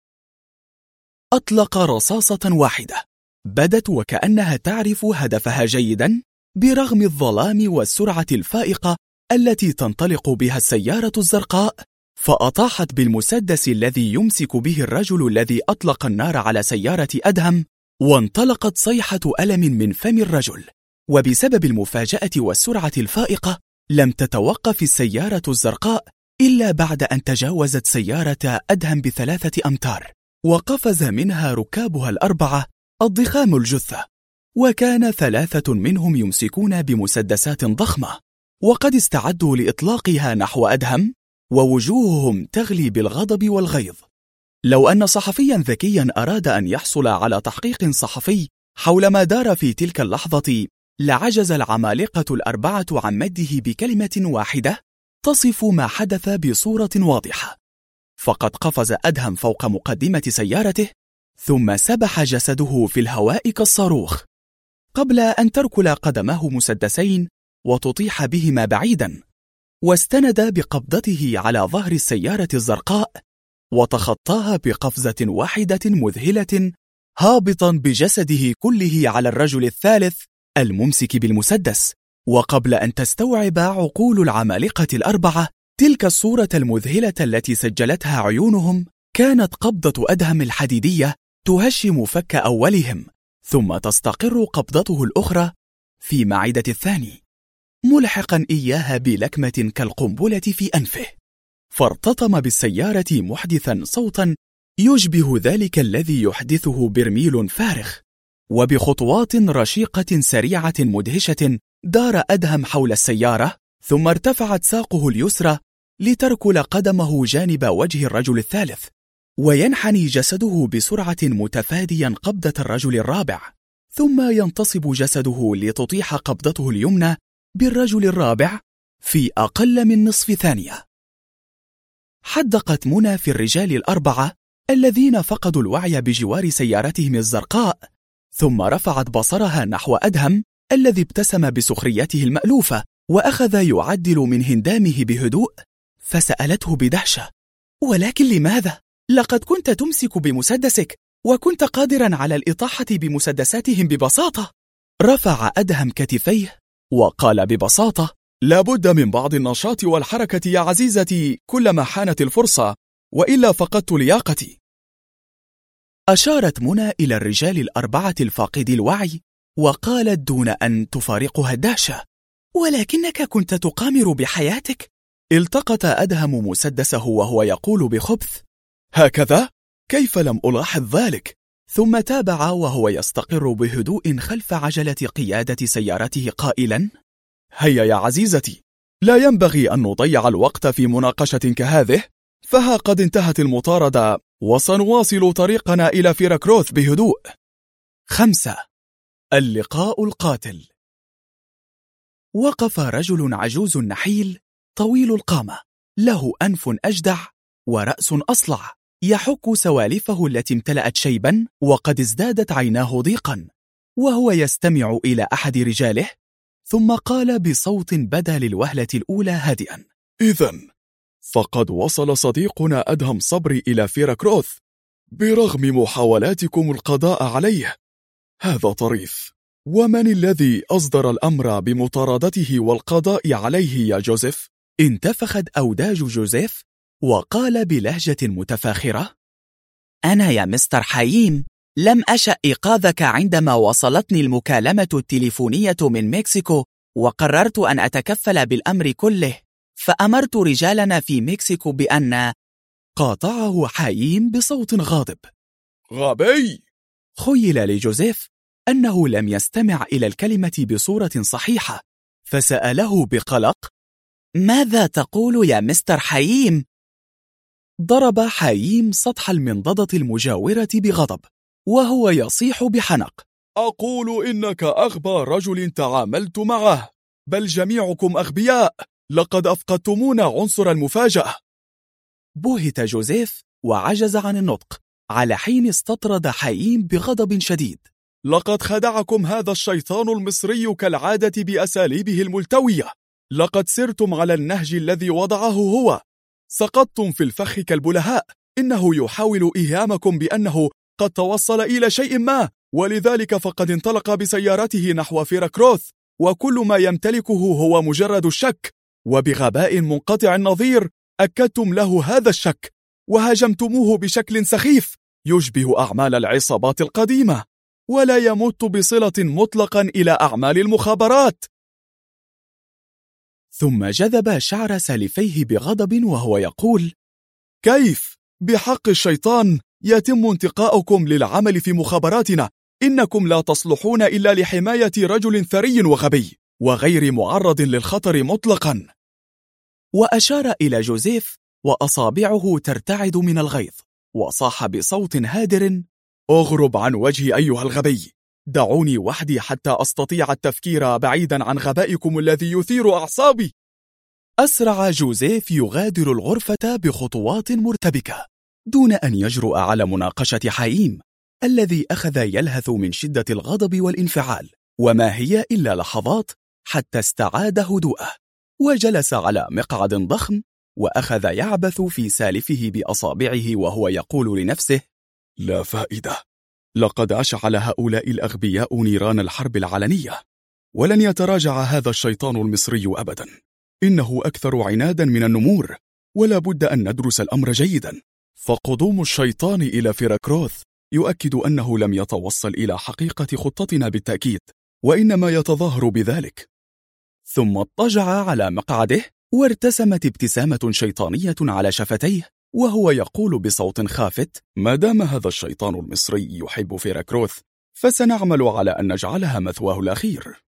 أطلق رصاصة واحدة بدت وكأنها تعرف هدفها جيدا برغم الظلام والسرعة الفائقة التي تنطلق بها السيارة الزرقاء، فأطاحت بالمسدس الذي يمسك به الرجل الذي أطلق النار على سيارة أدهم، وانطلقت صيحة ألم من فم الرجل. وبسبب المفاجأة والسرعة الفائقة لم تتوقف السيارة الزرقاء إلا بعد أن تجاوزت سيارة أدهم ب3 أمتار، وقفز منها ركابها الأربعة الضخام الجثة، وكان 3 منهم يمسكون بمسدسات ضخمة وقد استعدوا لإطلاقها نحو أدهم، ووجوههم تغلي بالغضب والغيظ. لو أن صحفيا ذكيا أراد أن يحصل على تحقيق صحفي حول ما دار في تلك اللحظة لعجز العمالقة الأربعة عن مده بكلمة واحدة تصف ما حدث بصورة واضحة. فقد قفز أدهم فوق مقدمة سيارته، ثم سبح جسده في الهواء كالصاروخ قبل أن تركل قدماه مسدسين وتطيح بهما بعيدا، واستند بقبضته على ظهر السيارة الزرقاء وتخطاها بقفزة واحدة مذهلة، هابطا بجسده كله على الرجل الثالث الممسك بالمسدس. وقبل أن تستوعب عقول العمالقة الأربعة تلك الصورة المذهلة التي سجلتها عيونهم، كانت قبضة أدهم الحديدية تهشم فك أولهم، ثم تستقر قبضته الأخرى في معدة الثاني، ملحقا إياها بلكمة كالقنبلة في أنفه، فارتطم بالسيارة محدثا صوتا يشبه ذلك الذي يحدثه برميل فارغ. وبخطوات رشيقة سريعة مدهشة دار أدهم حول السيارة، ثم ارتفعت ساقه اليسرى لتركل قدمه جانب وجه الرجل الثالث، وينحني جسده بسرعة متفاديا قبضة الرجل الرابع، ثم ينتصب جسده لتطيح قبضته اليمنى بالرجل الرابع في أقل من نصف ثانية. حدقت منى في الرجال الأربعة الذين فقدوا الوعي بجوار سيارتهم الزرقاء، ثم رفعت بصرها نحو أدهم الذي ابتسم بسخريته المألوفة وأخذ يعدل من هندامه بهدوء، فسألته بدهشة: ولكن لماذا؟ لقد كنت تمسك بمسدسك وكنت قادرا على الإطاحة بمسدساتهم ببساطة. رفع أدهم كتفيه وقال ببساطة: لابد من بعض النشاط والحركة يا عزيزتي كلما حانت الفرصة، وإلا فقدت لياقتي. أشارت منى إلى الرجال الأربعة الفاقدي الوعي وقالت دون أن تفارقها الدهشة: ولكنك كنت تقامر بحياتك. التقط أدهم مسدسه وهو يقول بخبث: هكذا؟ كيف لم ألاحظ ذلك؟ ثم تابع وهو يستقر بهدوء خلف عجلة قيادة سيارته قائلا: هيا يا عزيزتي، لا ينبغي أن نضيع الوقت في مناقشة كهذه، فها قد انتهت المطاردة وسنواصل طريقنا إلى فيراكروث بهدوء. 5. اللقاء القاتل. وقف رجل عجوز نحيل طويل القامة، له أنف أجدع ورأس أصلع، يحك سوالفه التي امتلأت شيبا وقد ازدادت عيناه ضيقا، وهو يستمع إلى أحد رجاله، ثم قال بصوت بدا للوهلة الأولى هادئا: إذن فقد وصل صديقنا أدهم صبري إلى فيراكروث برغم محاولاتكم القضاء عليه. هذا طريف. ومن الذي أصدر الأمر بمطاردته والقضاء عليه يا جوزيف؟ انتفخت أوداج جوزيف وقال بلهجة متفاخرة: أنا يا مستر حييم لم أشأ إيقاظك عندما وصلتني المكالمة التليفونية من مكسيكو، وقررت أن أتكفل بالأمر كله، فأمرت رجالنا في مكسيكو بأن... قاطعه حييم بصوت غاضب: غبي! خيل لجوزيف أنه لم يستمع إلى الكلمة بصورة صحيحة، فسأله بقلق: ماذا تقول يا مستر حييم؟ ضرب حييم سطح المنضدة المجاورة بغضب وهو يصيح بحنق: أقول إنك أغبى رجل تعاملت معه، بل جميعكم أغبياء، لقد أفقدتمونا عنصر المفاجأة. بهت جوزيف وعجز عن النطق، على حين استطرد حايم بغضب شديد: لقد خدعكم هذا الشيطان المصري كالعادة بأساليبه الملتوية. لقد سرتم على النهج الذي وضعه هو. سقطتم في الفخ كالبلهاء. إنه يحاول إيهامكم بأنه قد توصل إلى شيء ما، ولذلك فقد انطلق بسيارته نحو فيراكروث، وكل ما يمتلكه هو مجرد الشك، وبغباء منقطع النظير أكدتم له هذا الشك، وهاجمتموه بشكل سخيف يشبه أعمال العصابات القديمة، ولا يمت بصلة مطلقا إلى أعمال المخابرات. ثم جذب شعر سالفيه بغضب وهو يقول: كيف؟ بحق الشيطان يتم انتقاؤكم للعمل في مخابراتنا. إنكم لا تصلحون إلا لحماية رجل ثري وغبي وغير معرض للخطر مطلقا. وأشار إلى جوزيف وأصابعه ترتعد من الغيظ، وصاح بصوت هادر: اغرب عن وجهي أيها الغبي. دعوني وحدي حتى أستطيع التفكير بعيدا عن غبائكم الذي يثير أعصابي. أسرع جوزيف يغادر الغرفة بخطوات مرتبكة دون أن يجرؤ على مناقشة حايم الذي أخذ يلهث من شدة الغضب والانفعال، وما هي إلا لحظات حتى استعاد هدوءه، وجلس على مقعد ضخم وأخذ يعبث في سالفه بأصابعه وهو يقول لنفسه: لا فائدة. لقد أشعل هؤلاء الأغبياء نيران الحرب العلنية، ولن يتراجع هذا الشيطان المصري أبدا. إنه أكثر عنادا من النمور، ولا بد أن ندرس الأمر جيدا. فقدوم الشيطان إلى فيراكروث يؤكد أنه لم يتوصل إلى حقيقة خطتنا بالتأكيد، وإنما يتظاهر بذلك. ثم اضطجع على مقعده وارتسمت ابتسامة شيطانية على شفتيه وهو يقول بصوت خافت: ما دام هذا الشيطان المصري يحب فيراكروث فسنعمل على أن نجعلها مثواه الأخير.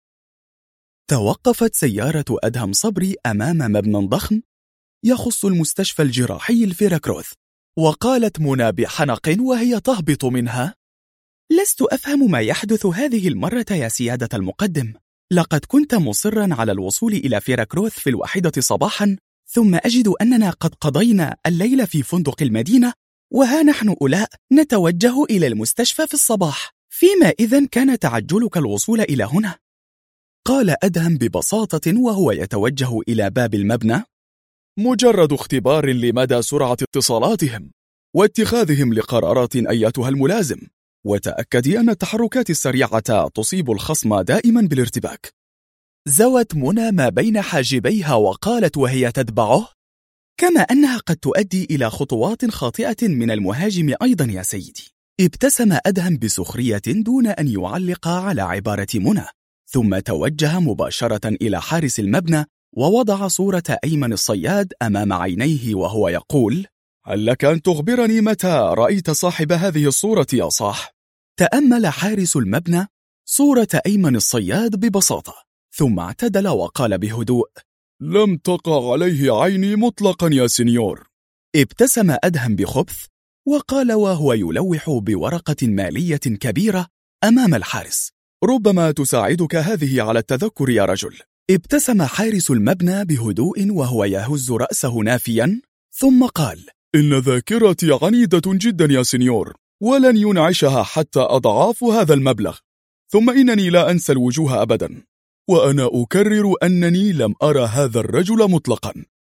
توقفت سيارة أدهم صبري أمام مبنى ضخم يخص المستشفى الجراحي الفيراكروث، وقالت منى بحنق وهي تهبط منها: لست أفهم ما يحدث هذه المرة يا سيادة المقدم. لقد كنت مصرا على الوصول إلى فيراكروث في 1 صباحا، ثم أجد أننا قد قضينا الليل في فندق المدينة، وها نحن أولاء نتوجه إلى المستشفى في الصباح. فيما إذن كان تعجلك الوصول إلى هنا؟ قال أدهم ببساطة وهو يتوجه إلى باب المبنى: مجرد اختبار لمدى سرعة اتصالاتهم واتخاذهم لقرارات أيتها الملازم، وتأكدي أن التحركات السريعة تصيب الخصم دائما بالارتباك. زوت منى ما بين حاجبيها وقالت وهي تتبعه: كما أنها قد تؤدي إلى خطوات خاطئة من المهاجم أيضا يا سيدي. ابتسم أدهم بسخرية دون أن يعلق على عبارة منى، ثم توجه مباشرة إلى حارس المبنى ووضع صورة أيمن الصياد أمام عينيه وهو يقول: هل لك أن تخبرني متى رأيت صاحب هذه الصورة يا صاح؟ تأمل حارس المبنى صورة أيمن الصياد ببساطة، ثم اعتدل وقال بهدوء: لم تقع عليه عيني مطلقا يا سينيور. ابتسم أدهم بخبث وقال وهو يلوح بورقة مالية كبيرة أمام الحارس: ربما تساعدك هذه على التذكر يا رجل. ابتسم حارس المبنى بهدوء وهو يهز رأسه نافيا، ثم قال: إن ذاكرتي عنيدة جدا يا سينيور، ولن ينعشها حتى أضعاف هذا المبلغ. ثم إنني لا أنسى الوجوه أبدا، وأنا أكرر أنني لم أرى هذا الرجل مطلقا.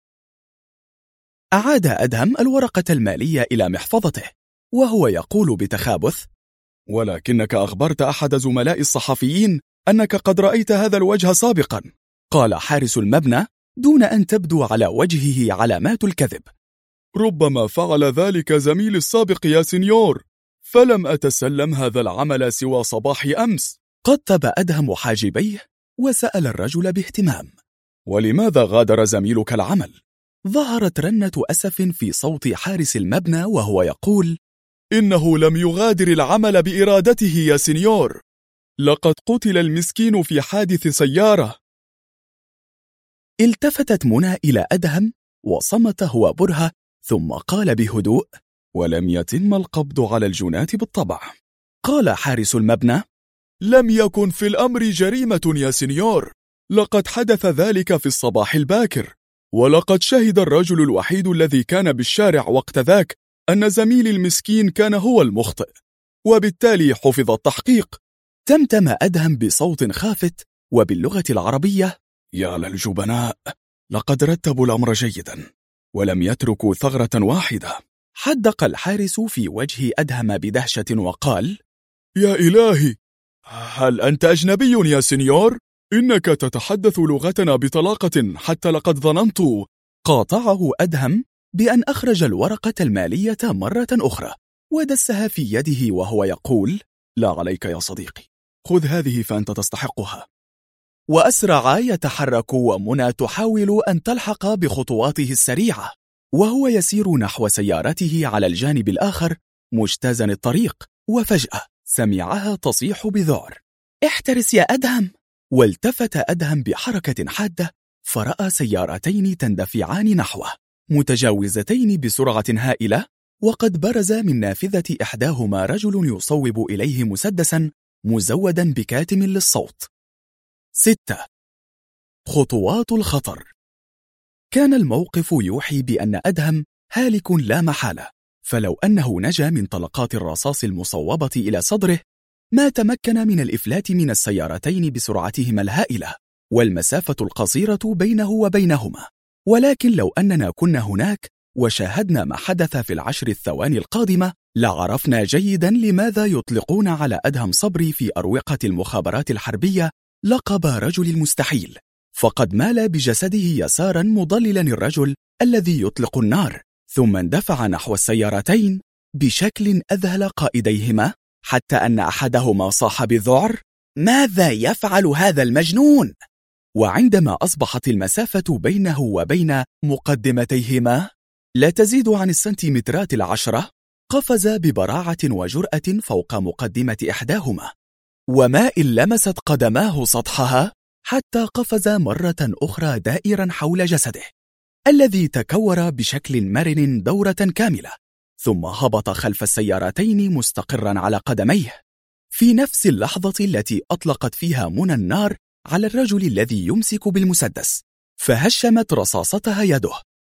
أعاد أدهم الورقة المالية إلى محفظته وهو يقول بتخابث: ولكنك أخبرت أحد زملاء الصحفيين أنك قد رأيت هذا الوجه سابقا. قال حارس المبنى دون أن تبدو على وجهه علامات الكذب: ربما فعل ذلك زميلي السابق يا سينيور، فلم أتسلم هذا العمل سوى صباح أمس. قطب أدهم حاجبيه وسأل الرجل باهتمام: ولماذا غادر زميلك العمل؟ ظهرت رنة أسف في صوت حارس المبنى وهو يقول: إنه لم يغادر العمل بإرادته يا سينيور، لقد قتل المسكين في حادث سيارة. التفتت منى إلى أدهم وصمت هو برهة، ثم قال بهدوء: ولم يتم القبض على الجنات بالطبع. قال حارس المبنى: لم يكن في الأمر جريمة يا سينيور، لقد حدث ذلك في الصباح الباكر، ولقد شهد الرجل الوحيد الذي كان بالشارع وقت ذاك أن زميلي المسكين كان هو المخطئ، وبالتالي حفظ التحقيق. تمتم أدهم بصوت خافت وباللغة العربية: يا للجبناء، لقد رتبوا الأمر جيدا ولم يتركوا ثغرة واحدة. حدق الحارس في وجه أدهم بدهشة وقال: يا إلهي، هل أنت أجنبي يا سنيور؟ إنك تتحدث لغتنا بطلاقة حتى لقد ظننت. قاطعه أدهم بأن أخرج الورقة المالية مرة أخرى ودسها في يده وهو يقول: لا عليك يا صديقي، خذ هذه فأنت تستحقها. وأسرع يتحرك، ومنى تحاول أن تلحق بخطواته السريعة وهو يسير نحو سيارته على الجانب الآخر مجتازا الطريق، وفجأة سمعها تصيح بذعر: احترس يا أدهم. والتفت أدهم بحركة حادة فرأى سيارتين تندفعان نحوه متجاوزتين بسرعة هائلة، وقد برز من نافذة إحداهما رجل يصوب إليه مسدسا مزودا بكاتم للصوت. 6. خطوات الخطر. كان الموقف يوحي بأن أدهم هالك لا محالة، فلو أنه نجا من طلقات الرصاص المصوبة إلى صدره ما تمكن من الإفلات من السيارتين بسرعتهما الهائلة والمسافة القصيرة بينه وبينهما. ولكن لو أننا كنا هناك وشاهدنا ما حدث في ال10 ثواني القادمة لعرفنا جيدا لماذا يطلقون على أدهم صبري في أروقة المخابرات الحربية لقب رجل المستحيل، فقد مال بجسده يسارا مضللا الرجل الذي يطلق النار، ثم اندفع نحو السيارتين بشكل أذهل قائديهما حتى أن أحدهما صاح بذعر: ماذا يفعل هذا المجنون؟ وعندما أصبحت المسافة بينه وبين مقدمتيهما لا تزيد عن السنتيمترات 10 قفز ببراعة وجرأة فوق مقدمة إحداهما، وما إن لمست قدماه سطحها حتى قفز مرة أخرى دائرا حول جسده الذي تكور بشكل مرن دورة كاملة، ثم هبط خلف السيارتين مستقرا على قدميه في نفس اللحظة التي أطلقت فيها منى النار على الرجل الذي يمسك بالمسدس، فهشمت رصاصتها يده،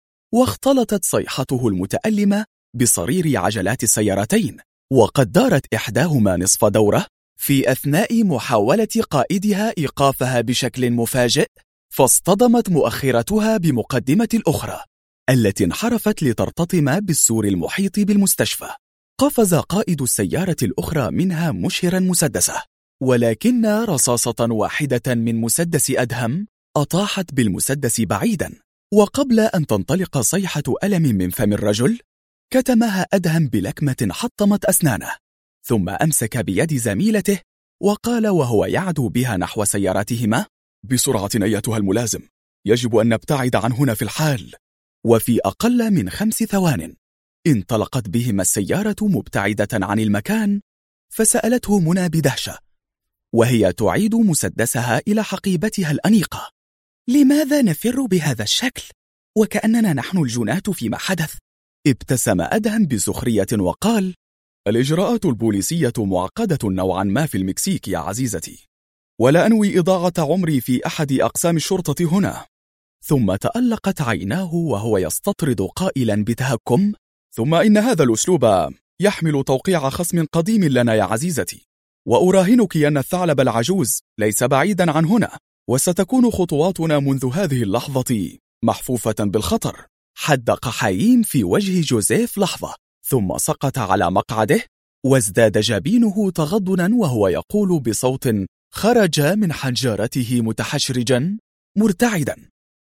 واختلطت صيحته المتألمة بصرير عجلات السيارتين، وقد دارت إحداهما نصف دورة في أثناء محاولة قائدها إيقافها بشكل مفاجئ، فاصطدمت مؤخرتها بمقدمة الأخرى التي انحرفت لترتطم بالسور المحيط بالمستشفى. قفز قائد السيارة الأخرى منها مشهرا مسدسه، ولكن رصاصة واحدة من مسدس أدهم أطاحت بالمسدس بعيدا، وقبل أن تنطلق صيحة ألم من فم الرجل كتمها أدهم بلكمة حطمت أسنانه، ثم أمسك بيد زميلته وقال وهو يعدو بها نحو سيارتهما: بسرعة أيتها الملازم، يجب أن نبتعد عن هنا في الحال. وفي أقل من 5 ثوان انطلقت بهما السيارة مبتعدة عن المكان، فسألته منى بدهشة وهي تعيد مسدسها إلى حقيبتها الأنيقة: لماذا نفر بهذا الشكل وكأننا نحن الجنات فيما حدث؟ ابتسم أدهم بسخرية وقال: الإجراءات البوليسية معقدة نوعا ما في المكسيك يا عزيزتي، ولا أنوي إضاعة عمري في أحد أقسام الشرطة هنا. ثم تألقت عيناه وهو يستطرد قائلا بتهكم: ثم إن هذا الأسلوب يحمل توقيع خصم قديم لنا يا عزيزتي، وأراهنك أن الثعلب العجوز ليس بعيدا عن هنا، وستكون خطواتنا منذ هذه اللحظة محفوفة بالخطر. حدق حييم في وجه جوزيف لحظة ثم سقط على مقعده، وازداد جبينه تغضنا وهو يقول بصوت خرج من حنجرته متحشرجا مرتعدا: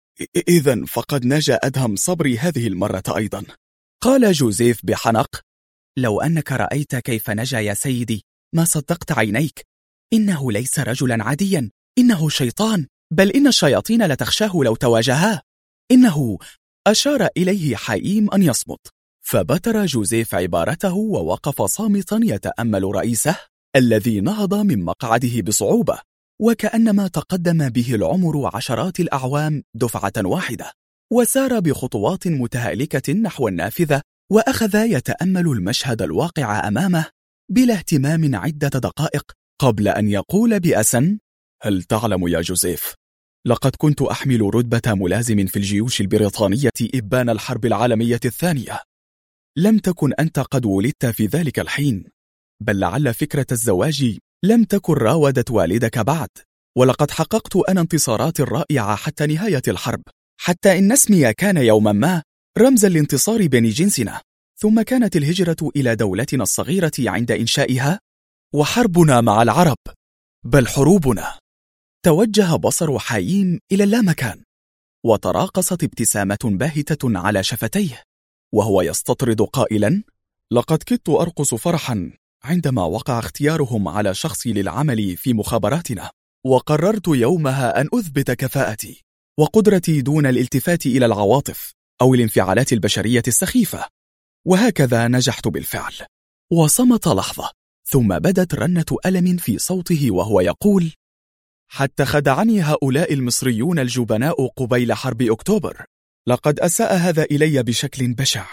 إذن فقد نجا أدهم صبري هذه المرة أيضا. قال جوزيف بحنق: لو أنك رأيت كيف نجا يا سيدي ما صدقت عينيك. إنه ليس رجلا عاديا، إنه شيطان، بل إن الشياطين لتخشاه لو تواجها. إنه أشار إليه حييم أن يصمت، فبتر جوزيف عبارته ووقف صامتا يتأمل رئيسه الذي نهض من مقعده بصعوبة، وكأنما تقدم به العمر 10 الأعوام دفعة واحدة، وسار بخطوات متهالكة نحو النافذة، وأخذ يتأمل المشهد الواقع أمامه بلا اهتمام عدة دقائق قبل أن يقول بأسى: هل تعلم يا جوزيف، لقد كنت أحمل رتبة ملازم في الجيوش البريطانية إبان الحرب العالمية الثانية، لم تكن أنت قد ولدت في ذلك الحين، بل لعل فكرة الزواج لم تكن راودت والدك بعد. ولقد حققت أنا انتصارات رائعة حتى نهاية الحرب، حتى إن اسمي كان يوما ما رمزا لانتصار بني جنسنا. ثم كانت الهجرة إلى دولتنا الصغيرة عند إنشائها، وحربنا مع العرب، بل حروبنا. توجه بصر حاييم إلى اللامكان، وتراقصت ابتسامة باهتة على شفتيه، وهو يستطرد قائلا: لقد كدت أرقص فرحا عندما وقع اختيارهم على شخصي للعمل في مخابراتنا، وقررت يومها أن أثبت كفاءتي وقدرتي دون الالتفات إلى العواطف أو الانفعالات البشرية السخيفة. وهكذا نجحت بالفعل. وصمت لحظة، ثم بدت رنة ألم في صوته وهو يقول: حتى خدعني هؤلاء المصريون الجبناء قبيل حرب أكتوبر. لقد أساء هذا إلي بشكل بشع،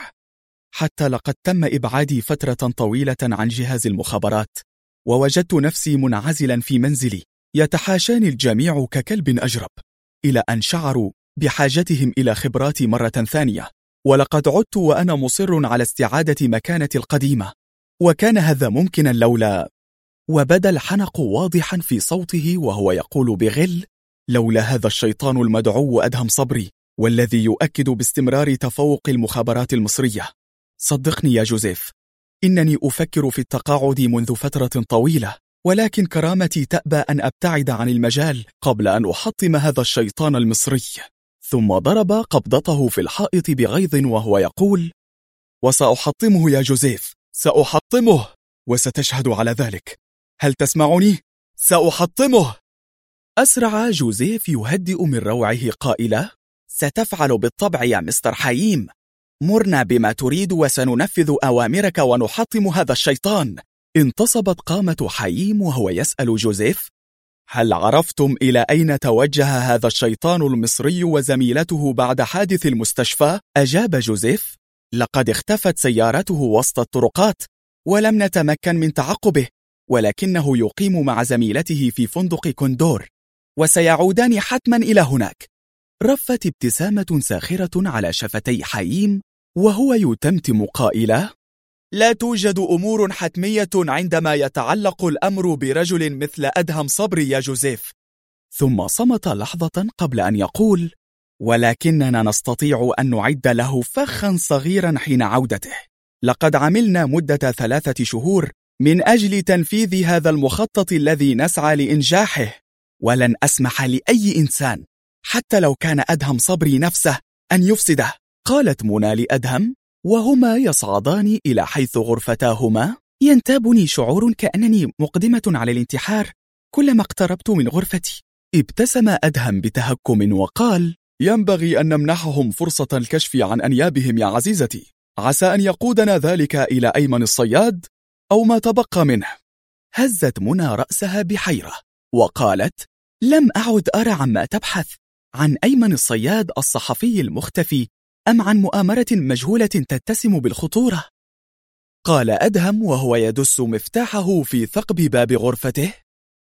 حتى لقد تم إبعادي فترة طويلة عن جهاز المخابرات، ووجدت نفسي منعزلا في منزلي يتحاشاني الجميع ككلب أجرب، إلى أن شعروا بحاجتهم إلى خبراتي مرة ثانية. ولقد عدت وأنا مصر على استعادة مكانتي القديمة، وكان هذا ممكنا لولا... وبدا الحنق واضحا في صوته وهو يقول بغل: لولا هذا الشيطان المدعو أدهم صبري، والذي يؤكد باستمرار تفوق المخابرات المصرية. صدقني يا جوزيف، إنني أفكر في التقاعد منذ فترة طويلة، ولكن كرامتي تأبى أن أبتعد عن المجال قبل أن أحطم هذا الشيطان المصري. ثم ضرب قبضته في الحائط بغيظ وهو يقول: وسأحطمه يا جوزيف، سأحطمه، وستشهد على ذلك. هل تسمعني؟ سأحطمه. أسرع جوزيف يهدئ من روعه قائلا: ستفعل بالطبع يا مستر حاييم، مرنا بما تريد وسننفذ أوامرك ونحطم هذا الشيطان. انتصبت قامة حاييم وهو يسأل جوزيف: هل عرفتم إلى أين توجه هذا الشيطان المصري وزميلته بعد حادث المستشفى؟ أجاب جوزيف: لقد اختفت سيارته وسط الطرقات، ولم نتمكن من تعقبه، ولكنه يقيم مع زميلته في فندق كوندور، وسيعودان حتما إلى هناك. رفت ابتسامة ساخرة على شفتي حاييم وهو يتمتم قائلا: لا توجد أمور حتمية عندما يتعلق الأمر برجل مثل أدهم صبري يا جوزيف. ثم صمت لحظة قبل أن يقول: ولكننا نستطيع أن نعد له فخا صغيرا حين عودته. لقد عملنا مدة 3 شهور من أجل تنفيذ هذا المخطط الذي نسعى لإنجاحه، ولن أسمح لأي إنسان حتى لو كان أدهم صبري نفسه أن يفسده. قالت منى لأدهم وهما يصعدان إلى حيث غرفتاهما: ينتابني شعور كأنني مقدمة على الانتحار كلما اقتربت من غرفتي. ابتسم أدهم بتهكم وقال: ينبغي أن نمنحهم فرصة الكشف عن أنيابهم يا عزيزتي، عسى أن يقودنا ذلك إلى أيمن الصياد أو ما تبقى منه. هزت منى رأسها بحيرة وقالت: لم أعد أرى عما تبحث، عن أيمن الصياد الصحفي المختفي أم عن مؤامرة مجهولة تتسم بالخطورة؟ قال أدهم وهو يدس مفتاحه في ثقب باب غرفته: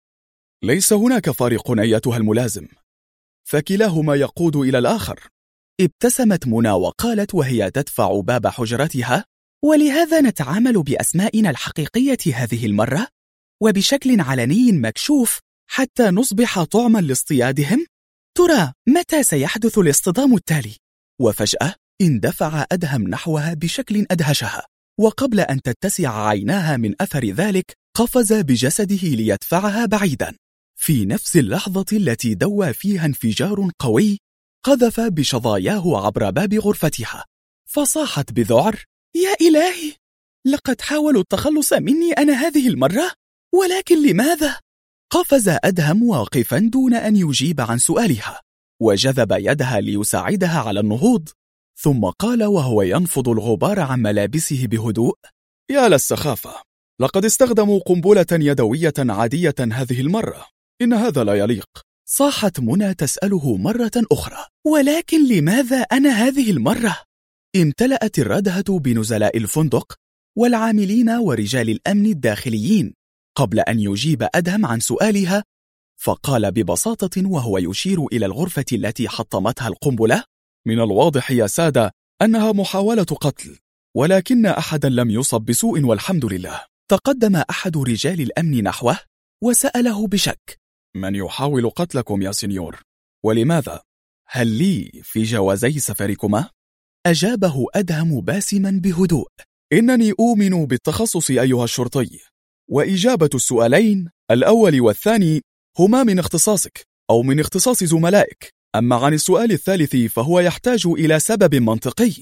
ليس هناك فارق أيتها الملازم، فكلاهما يقود إلى الآخر. ابتسمت منى وقالت وهي تدفع باب حجرتها: ولهذا نتعامل بأسمائنا الحقيقية هذه المرة وبشكل علني مكشوف حتى نصبح طعما لاصطيادهم. ترى متى سيحدث الاصطدام التالي؟ وفجأة اندفع أدهم نحوها بشكل أدهشها، وقبل أن تتسع عيناها من أثر ذلك قفز بجسده ليدفعها بعيدا. في نفس اللحظة التي دوى فيها انفجار قوي قذف بشظاياه عبر باب غرفتها، فصاحت بذعر: يا إلهي، لقد حاولوا التخلص مني أنا هذه المرة، ولكن لماذا؟ قفز أدهم واقفا دون أن يجيب عن سؤالها، وجذب يدها ليساعدها على النهوض، ثم قال وهو ينفض الغبار عن ملابسه بهدوء: يا للسخافة، لقد استخدموا قنبلة يدوية عادية هذه المرة، إن هذا لا يليق. صاحت منى تسأله مرة أخرى: ولكن لماذا أنا هذه المرة؟ امتلأت الردهة بنزلاء الفندق والعاملين ورجال الأمن الداخليين قبل أن يجيب أدهم عن سؤالها، فقال ببساطة وهو يشير إلى الغرفة التي حطمتها القنبلة: من الواضح يا سادة أنها محاولة قتل، ولكن أحدا لم يصب بسوء والحمد لله. تقدم أحد رجال الأمن نحوه وسأله بشك: من يحاول قتلكم يا سينيور؟ ولماذا؟ هل لي في جوازي سفركما؟ أجابه أدهم باسما بهدوء: إنني أؤمن بالتخصص أيها الشرطي، وإجابة السؤالين الأول والثاني هما من اختصاصك أو من اختصاص زملائك، أما عن السؤال الثالث فهو يحتاج إلى سبب منطقي،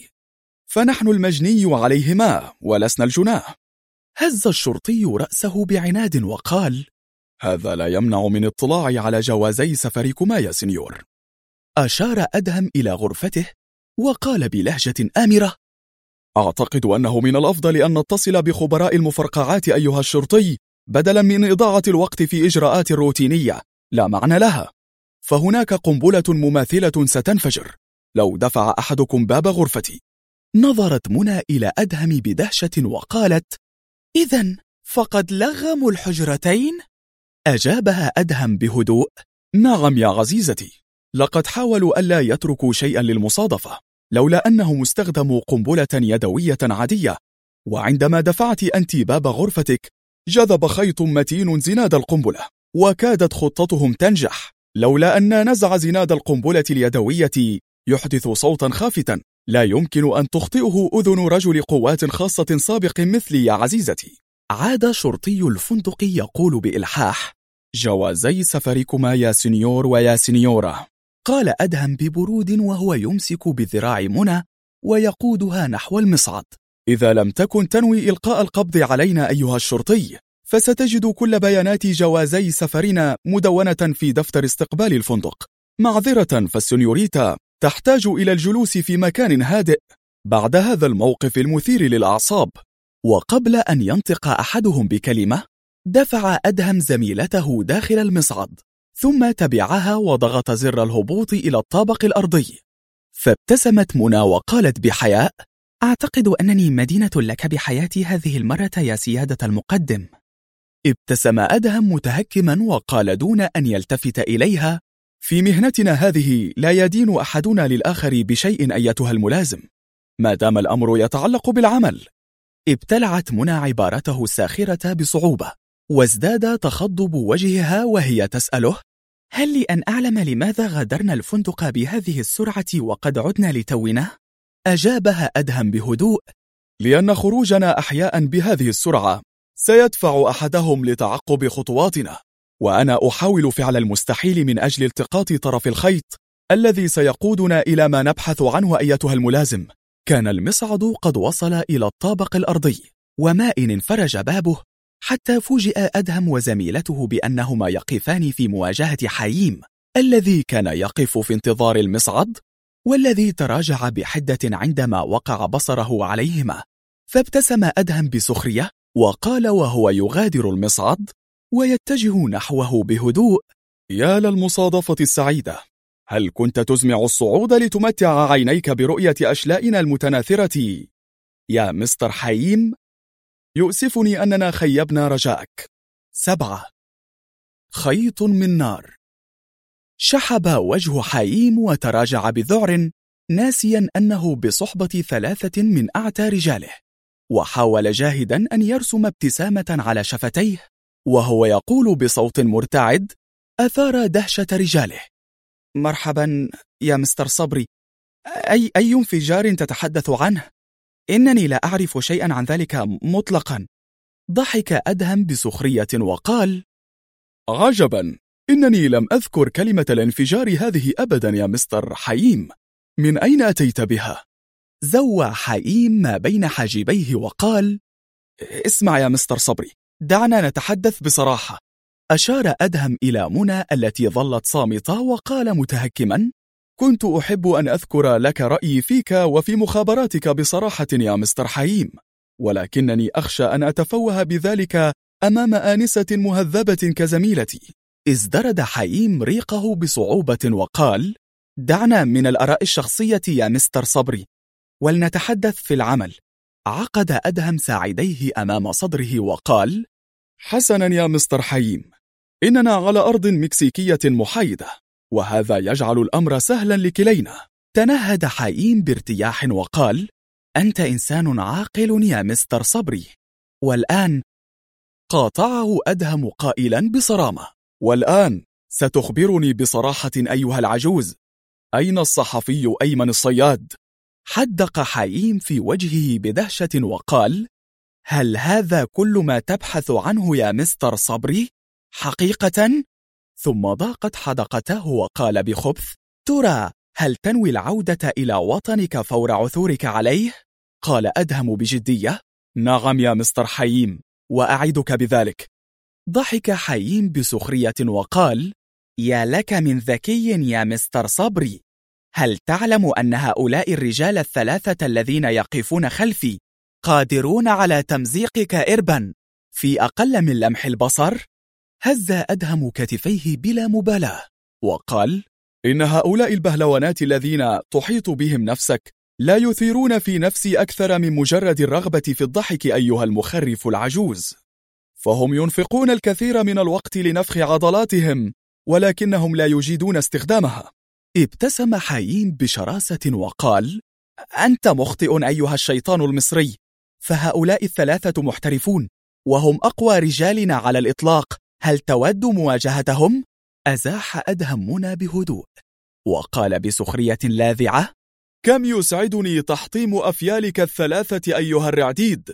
فنحن المجني عليهما ولسنا الجناه. هز الشرطي رأسه بعناد وقال: هذا لا يمنع من اطلاعي على جوازي سفركما يا سينيور. أشار أدهم إلى غرفته وقال بلهجة آمرة: أعتقد أنه من الأفضل أن نتصل بخبراء المفرقعات أيها الشرطي، بدلا من إضاعة الوقت في إجراءات روتينية لا معنى لها، فهناك قنبلة مماثلة ستنفجر لو دفع أحدكم باب غرفتي. نظرت منى إلى أدهم بدهشة وقالت: إذن فقد لغموا الحجرتين؟ أجابها أدهم بهدوء: نعم يا عزيزتي، لقد حاولوا ألا يتركوا شيئا للمصادفة، لولا أنهم استخدموا قنبلة يدوية عادية، وعندما دفعت أنت باب غرفتك جذب خيط متين زناد القنبلة، وكادت خطتهم تنجح لولا أن نزع زناد القنبلة اليدوية يحدث صوتا خافتا لا يمكن أن تخطئه أذن رجل قوات خاصة سابق مثلي يا عزيزتي. عاد شرطي الفندق يقول بإلحاح: جوازي سفركما يا سينيور ويا سينيورة. قال أدهم ببرود وهو يمسك بذراع منى ويقودها نحو المصعد: إذا لم تكن تنوي إلقاء القبض علينا أيها الشرطي، فستجد كل بيانات جوازي سفرنا مدونة في دفتر استقبال الفندق. معذرة، فالسنيوريتا تحتاج إلى الجلوس في مكان هادئ بعد هذا الموقف المثير للأعصاب. وقبل أن ينطق أحدهم بكلمة دفع أدهم زميلته داخل المصعد، ثم تبعها وضغط زر الهبوط إلى الطابق الأرضي. فابتسمت منى وقالت بحياء: أعتقد أنني مدينة لك بحياتي هذه المرة يا سيادة المقدم. ابتسم أدهم متهكما وقال دون أن يلتفت إليها: في مهنتنا هذه لا يدين أحدنا للآخر بشيء أيتها الملازم، ما دام الأمر يتعلق بالعمل. ابتلعت منى عبارته الساخرة بصعوبة، وازداد تخضب وجهها وهي تسأله: هل لي أن أعلم لماذا غادرنا الفندق بهذه السرعة وقد عدنا لتونا؟ أجابها أدهم بهدوء: لأن خروجنا أحياء بهذه السرعة سيدفع أحدهم لتعقب خطواتنا، وأنا أحاول فعل المستحيل من أجل التقاط طرف الخيط الذي سيقودنا إلى ما نبحث عنه أيتها الملازم. كان المصعد قد وصل إلى الطابق الأرضي، وما إن انفرج بابه حتى فوجئ أدهم وزميلته بأنهما يقفان في مواجهة حييم الذي كان يقف في انتظار المصعد، والذي تراجع بحدة عندما وقع بصره عليهما. فابتسم أدهم بسخرية وقال وهو يغادر المصعد ويتجه نحوه بهدوء: يا للمصادفة السعيدة، هل كنت تزمع الصعود لتمتع عينيك برؤية أشلائنا المتناثرة يا مستر حييم؟ يؤسفني أننا خيبنا رجاءك. 7. خيط من نار. شحب وجه حييم وتراجع بذعر، ناسيا أنه بصحبة 3 من أعتى رجاله، وحاول جاهدا أن يرسم ابتسامة على شفتيه، وهو يقول بصوت مرتعد أثار دهشة رجاله: مرحبا يا مستر صبري، أي انفجار تتحدث عنه؟ إنني لا أعرف شيئا عن ذلك مطلقا. ضحك أدهم بسخرية وقال: عجبا، إنني لم أذكر كلمة الانفجار هذه أبدا يا مستر حييم، من أين أتيت بها؟ زوى حييم ما بين حاجبيه وقال: اسمع يا مستر صبري، دعنا نتحدث بصراحة. أشار أدهم إلى منى التي ظلت صامتة وقال متهكما: كنت أحب أن أذكر لك رأيي فيك وفي مخابراتك بصراحة يا مستر حييم، ولكنني أخشى أن أتفوه بذلك أمام آنسة مهذبة كزميلتي. ازدرد حييم ريقه بصعوبة وقال: دعنا من الآراء الشخصية يا مستر صبري، ولنتحدث في العمل. عقد أدهم ساعديه أمام صدره وقال: حسنا يا مستر حييم، إننا على أرض مكسيكية محايدة، وهذا يجعل الأمر سهلا لكلينا. تنهد حييم بارتياح وقال: أنت إنسان عاقل يا مستر صبري. والآن قاطعه أدهم قائلا بصرامة: والآن ستخبرني بصراحة أيها العجوز، أين الصحفي أيمن الصياد؟ حدق حييم في وجهه بدهشة وقال: هل هذا كل ما تبحث عنه يا مستر صبري؟ حقيقة؟ ثم ضاقت حدقته وقال بخبث: ترى هل تنوي العودة إلى وطنك فور عثورك عليه؟ قال أدهم بجدية: نعم يا مستر حييم، وأعدك بذلك. ضحك حييم بسخرية وقال: يا لك من ذكي يا مستر صبري، هل تعلم أن هؤلاء الرجال الثلاثة الذين يقفون خلفي قادرون على تمزيقك إربا في أقل من لمح البصر؟ هز أدهم كتفيه بلا مبالاة وقال: إن هؤلاء البهلوانات الذين تحيط بهم نفسك لا يثيرون في نفسي أكثر من مجرد الرغبة في الضحك أيها المخرف العجوز، فهم ينفقون الكثير من الوقت لنفخ عضلاتهم ولكنهم لا يجيدون استخدامها. ابتسم حييم بشراسة وقال: أنت مخطئ أيها الشيطان المصري، فهؤلاء الثلاثة محترفون وهم أقوى رجالنا على الإطلاق، هل تود مواجهتهم؟ أزاح أدهم منى بهدوء وقال بسخرية لاذعة: كم يسعدني تحطيم أفيالك الثلاثة أيها الرعديد.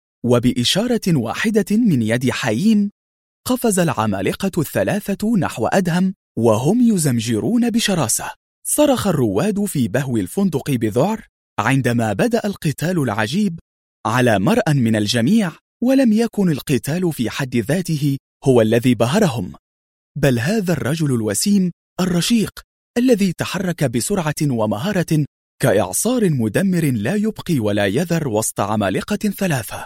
وبإشارة واحدة من يد حييم قفز العمالقة الثلاثة نحو أدهم وهم يزمجرون بشراسة. صرخ الرواد في بهو الفندق بذعر عندما بدأ القتال العجيب على مرأى من الجميع، ولم يكن القتال في حد ذاته هو الذي بهرهم، بل هذا الرجل الوسيم الرشيق الذي تحرك بسرعة ومهارة كإعصار مدمر لا يبقي ولا يذر وسط عمالقة ثلاثة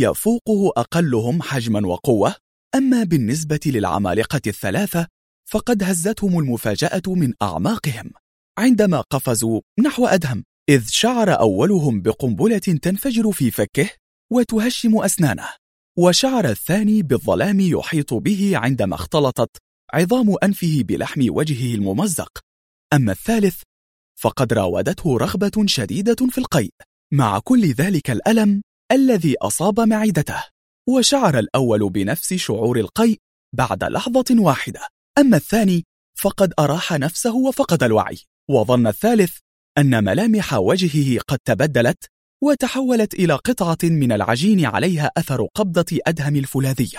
يفوقه أقلهم حجما وقوة. أما بالنسبة للعمالقة الثلاثة فقد هزتهم المفاجأة من أعماقهم عندما قفزوا نحو أدهم، إذ شعر أولهم بقنبلة تنفجر في فكه وتهشم أسنانه، وشعر الثاني بالظلام يحيط به عندما اختلطت عظام أنفه بلحم وجهه الممزق. أما الثالث فقد راودته رغبة شديدة في القيء مع كل ذلك الألم الذي أصاب معدته، وشعر الأول بنفس شعور القيء بعد لحظة واحدة. أما الثاني فقد أراح نفسه وفقد الوعي، وظن الثالث أن ملامح وجهه قد تبدلت وتحولت إلى قطعة من العجين عليها أثر قبضة أدهم الفولاذية.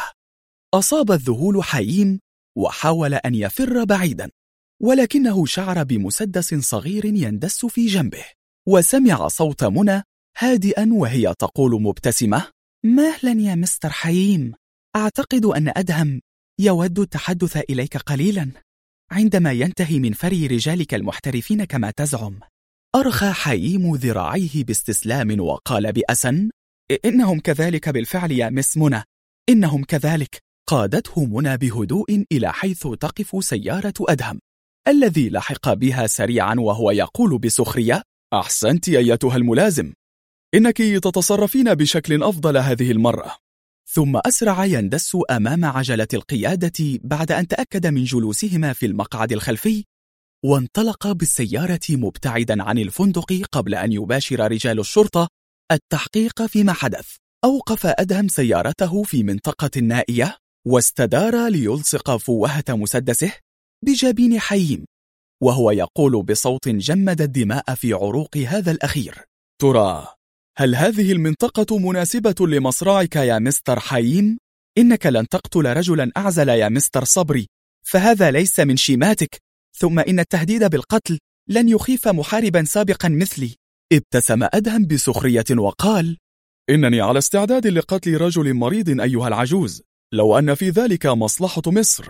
أصاب الذهول حييم وحاول أن يفر بعيدا، ولكنه شعر بمسدس صغير يندس في جنبه، وسمع صوت منى هادئا وهي تقول مبتسمة: مهلا يا مستر حييم، أعتقد أن أدهم يود التحدث إليك قليلا عندما ينتهي من فري رجالك المحترفين كما تزعم. أرخى حييم ذراعيه باستسلام وقال بأسن: إنهم كذلك بالفعل يا مس منى، إنهم كذلك. قادته منى بهدوء إلى حيث تقف سيارة أدهم الذي لحق بها سريعا وهو يقول بسخرية: أحسنت أيتها الملازم، إنك تتصرفين بشكل أفضل هذه المرة. ثم أسرع يندس أمام عجلة القيادة بعد أن تأكد من جلوسهما في المقعد الخلفي، وانطلق بالسيارة مبتعدا عن الفندق قبل أن يباشر رجال الشرطة التحقيق فيما حدث. أوقف أدهم سيارته في منطقة نائية واستدار ليلصق فوهة مسدسه بجبين حييم وهو يقول بصوت جمد الدماء في عروق هذا الأخير: ترى هل هذه المنطقة مناسبة لمصرعك يا مستر حييم؟ إنك لن تقتل رجلا أعزل يا مستر صبري، فهذا ليس من شيماتك، ثم إن التهديد بالقتل لن يخيف محاربا سابقا مثلي. ابتسم أدهم بسخرية وقال: إنني على استعداد لقتل رجل مريض أيها العجوز، لو أن في ذلك مصلحة مصر.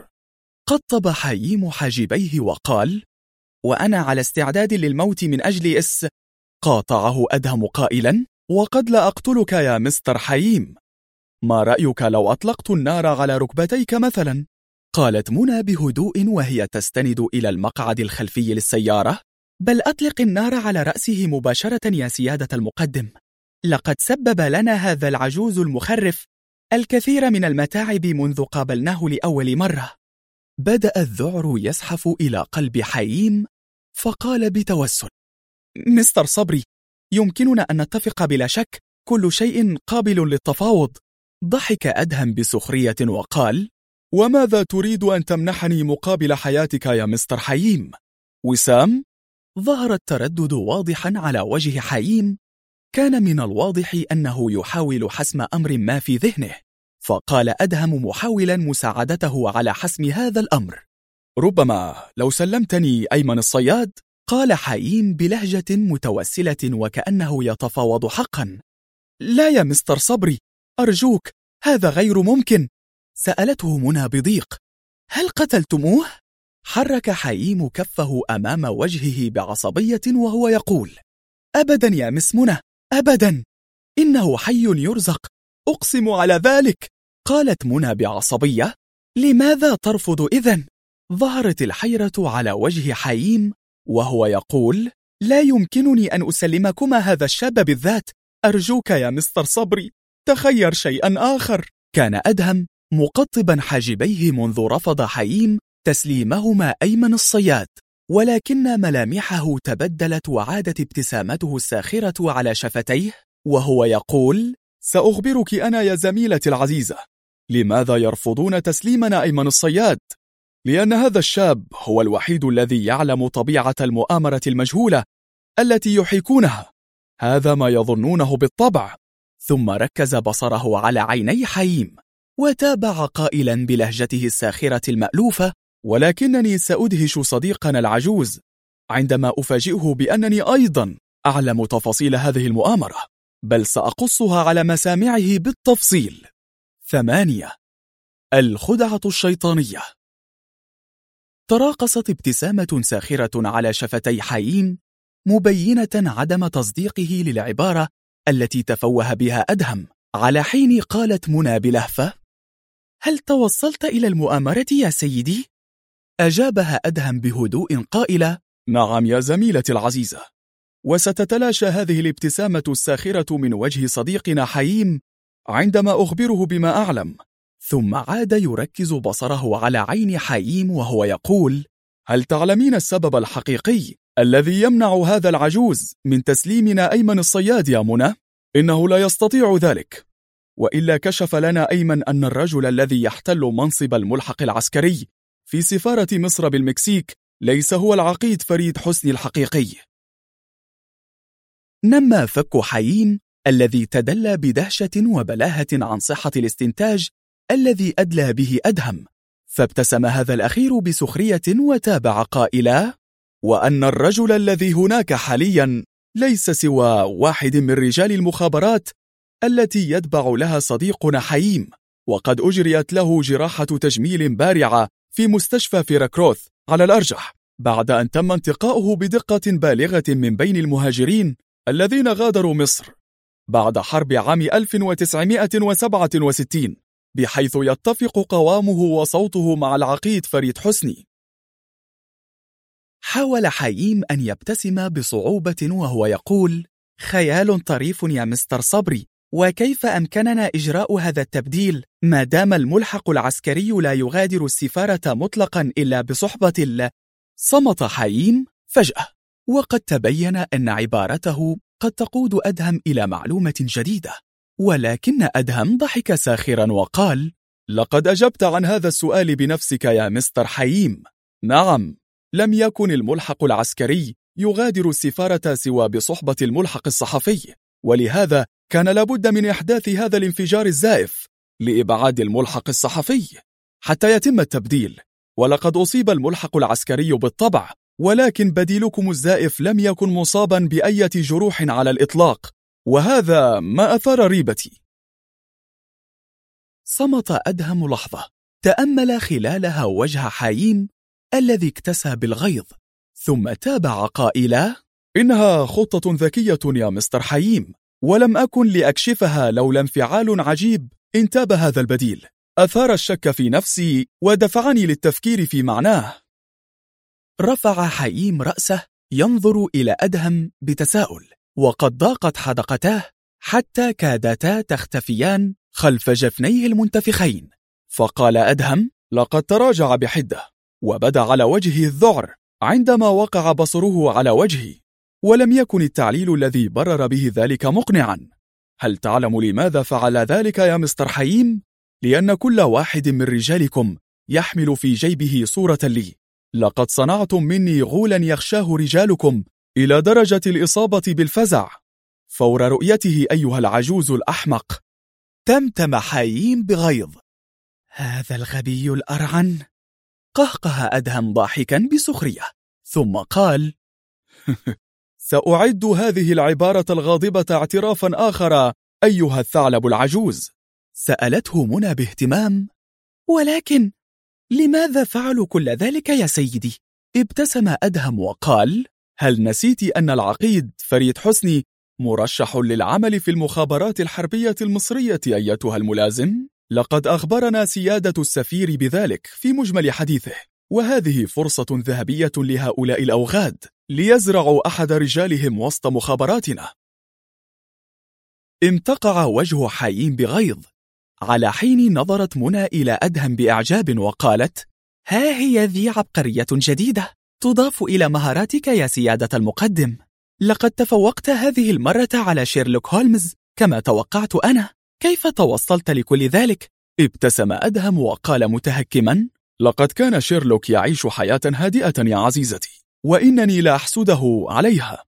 قطب حييم حاجبيه وقال: وأنا على استعداد للموت من أجل قاطعه أدهم قائلا: وقد لا أقتلك يا مستر حييم، ما رأيك لو أطلقت النار على ركبتيك مثلا؟ قالت منى بهدوء وهي تستند إلى المقعد الخلفي للسيارة: بل أطلق النار على رأسه مباشرة يا سيادة المقدم، لقد سبب لنا هذا العجوز المخرف الكثير من المتاعب منذ قابلناه لأول مرة. بدأ الذعر يزحف إلى قلب حييم فقال بتوسل: مستر صبري، يمكننا أن نتفق بلا شك، كل شيء قابل للتفاوض. ضحك أدهم بسخرية وقال: وماذا تريد أن تمنحني مقابل حياتك يا مستر حييم؟ وسام؟ ظهر التردد واضحا على وجه حييم. كان من الواضح أنه يحاول حسم أمر ما في ذهنه، فقال أدهم محاولا مساعدته على حسم هذا الأمر: ربما لو سلمتني أيمن الصياد. قال حييم بلهجة متوسلة وكأنه يتفاوض حقا. لا يا مستر صبري، أرجوك، هذا غير ممكن. سألته منى بضيق: هل قتلتموه؟ حرك حييم كفه أمام وجهه بعصبية وهو يقول: أبدا يا مس منى، أبدا، إنه حي يرزق، أقسم على ذلك. قالت منى بعصبية: لماذا ترفض إذن؟ ظهرت الحيرة على وجه حييم وهو يقول: لا يمكنني أن أسلمكما هذا الشاب بالذات، أرجوك يا مستر صبري، تخير شيئا آخر. كان أدهم مقطبا حاجبيه منذ رفض حييم تسليمهما أيمن الصياد، ولكن ملامحه تبدلت وعادت ابتسامته الساخرة على شفتيه وهو يقول: سأخبرك أنا يا زميلتي العزيزة، لماذا يرفضون تسليمنا أيمن الصياد؟ لأن هذا الشاب هو الوحيد الذي يعلم طبيعة المؤامرة المجهولة التي يحيكونها، هذا ما يظنونه بالطبع. ثم ركز بصره على عيني حييم وتابع قائلا بلهجته الساخرة المألوفة: ولكنني سأدهش صديقنا العجوز عندما أفاجئه بأنني أيضا أعلم تفاصيل هذه المؤامرة، بل سأقصها على مسامعه بالتفصيل. 8. الخدعة الشيطانية. تراقصت ابتسامة ساخرة على شفتي حييم مبينة عدم تصديقه للعبارة التي تفوه بها أدهم، على حين قالت منى بلهفة: هل توصلت إلى المؤامرة يا سيدي؟ أجابها أدهم بهدوء قائلة: نعم يا زميلتي العزيزة. وستتلاشى هذه الابتسامة الساخرة من وجه صديقنا حييم عندما أخبره بما أعلم. ثم عاد يركز بصره على عين حييم وهو يقول: هل تعلمين السبب الحقيقي الذي يمنع هذا العجوز من تسليمنا أيمن الصياد يا منى؟ إنه لا يستطيع ذلك، وإلا كشف لنا أيمن أن الرجل الذي يحتل منصب الملحق العسكري في سفارة مصر بالمكسيك ليس هو العقيد فريد حسني الحقيقي. نما فك حييم الذي تدلى بدهشة وبلاهة عن صحة الاستنتاج الذي أدلى به أدهم، فابتسم هذا الأخير بسخرية وتابع قائلا: وأن الرجل الذي هناك حاليا ليس سوى واحد من رجال المخابرات التي يتبع لها صديقنا حييم، وقد أجريت له جراحة تجميل بارعة في مستشفى فيراكروث على الأرجح، بعد أن تم انتقاؤه بدقة بالغة من بين المهاجرين الذين غادروا مصر بعد حرب عام 1967، بحيث يتفق قوامه وصوته مع العقيد فريد حسني. حاول حييم أن يبتسم بصعوبة وهو يقول: خيال طريف يا مستر صبري، وكيف أمكننا إجراء هذا التبديل ما دام الملحق العسكري لا يغادر السفارة مطلقا إلا بصحبة صمت حييم فجأة، وقد تبين أن عبارته قد تقود أدهم إلى معلومة جديدة، ولكن أدهم ضحك ساخرا وقال: لقد أجبت عن هذا السؤال بنفسك يا مستر حييم. نعم، لم يكن الملحق العسكري يغادر السفارة سوى بصحبة الملحق الصحفي، ولهذا كان لابد من إحداث هذا الانفجار الزائف لإبعاد الملحق الصحفي حتى يتم التبديل. ولقد أصيب الملحق العسكري بالطبع، ولكن بديلكم الزائف لم يكن مصابا بأي جروح على الإطلاق، وهذا ما أثار ريبتي. صمت أدهم لحظة، تأمل خلالها وجه حييم الذي اكتسى بالغيظ، ثم تابع قائلا: إنها خطة ذكية يا مستر حييم، ولم أكن لأكشفها لولا انفعال عجيب انتاب هذا البديل، أثار الشك في نفسي ودفعني للتفكير في معناه. رفع حييم رأسه ينظر إلى أدهم بتساؤل، وقد ضاقت حدقتاه حتى كادتا تختفيان خلف جفنيه المنتفخين، فقال أدهم: لقد تراجع بحدة، وبدا على وجهه الذعر عندما وقع بصره على وجهي، ولم يكن التعليل الذي برر به ذلك مقنعا. هل تعلم لماذا فعل ذلك يا مستر حييم؟ لأن كل واحد من رجالكم يحمل في جيبه صورة لي. لقد صنعتم مني غولا يخشاه رجالكم إلى درجة الإصابة بالفزع فور رؤيته أيها العجوز الأحمق. تمتم حييم بغيظ. هذا الغبي الأرعن. قهقه أدهم ضاحكا بسخرية، ثم قال: سأعد هذه العبارة الغاضبة اعترافا آخر أيها الثعلب العجوز. سألته منى باهتمام: ولكن لماذا فعلوا كل ذلك يا سيدي؟ ابتسم أدهم وقال: هل نسيت أن العقيد فريد حسني مرشح للعمل في المخابرات الحربية المصرية أيتها الملازم؟ لقد أخبرنا سيادة السفير بذلك في مجمل حديثه، وهذه فرصة ذهبية لهؤلاء الأوغاد ليزرعوا أحد رجالهم وسط مخابراتنا. امتقع وجه حييم بغيظ، على حين نظرت منى إلى أدهم بإعجاب وقالت: ها هي ذي عبقرية جديدة تضاف إلى مهاراتك يا سيادة المقدم. لقد تفوقت هذه المرة على شيرلوك هولمز كما توقعت أنا. كيف توصلت لكل ذلك؟ ابتسم أدهم وقال متهكما: لقد كان شيرلوك يعيش حياة هادئة يا عزيزتي، وإنني لا أحسده عليها.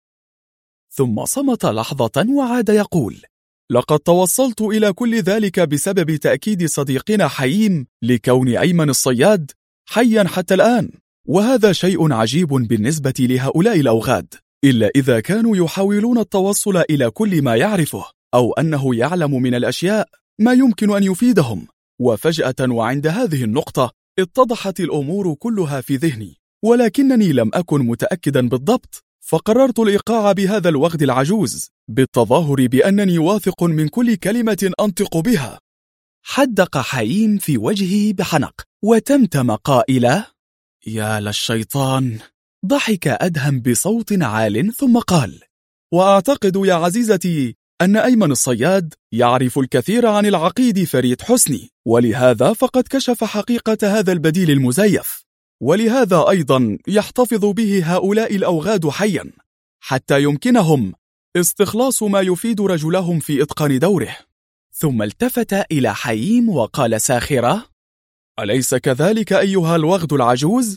ثم صمت لحظة وعاد يقول: لقد توصلت إلى كل ذلك بسبب تأكيد صديقنا حييم لكون أيمن الصياد حيا حتى الآن، وهذا شيء عجيب بالنسبة لهؤلاء الأوغاد، إلا إذا كانوا يحاولون التوصل إلى كل ما يعرفه، أو أنه يعلم من الأشياء ما يمكن أن يفيدهم. وفجأة وعند هذه النقطة اتضحت الأمور كلها في ذهني، ولكنني لم أكن متأكدا بالضبط، فقررت الإيقاع بهذا الوغد العجوز بالتظاهر بأنني واثق من كل كلمة أنطق بها. حدق حييم في وجهه بحنق وتمتم قائلا: يا للشيطان. ضحك أدهم بصوت عال ثم قال: وأعتقد يا عزيزتي أن أيمن الصياد يعرف الكثير عن العقيد فريد حسني، ولهذا فقد كشف حقيقة هذا البديل المزيف، ولهذا أيضا يحتفظ به هؤلاء الأوغاد حيا حتى يمكنهم استخلاص ما يفيد رجلهم في إتقان دوره. ثم التفت إلى حييم وقال ساخرة: أليس كذلك أيها الوغد العجوز؟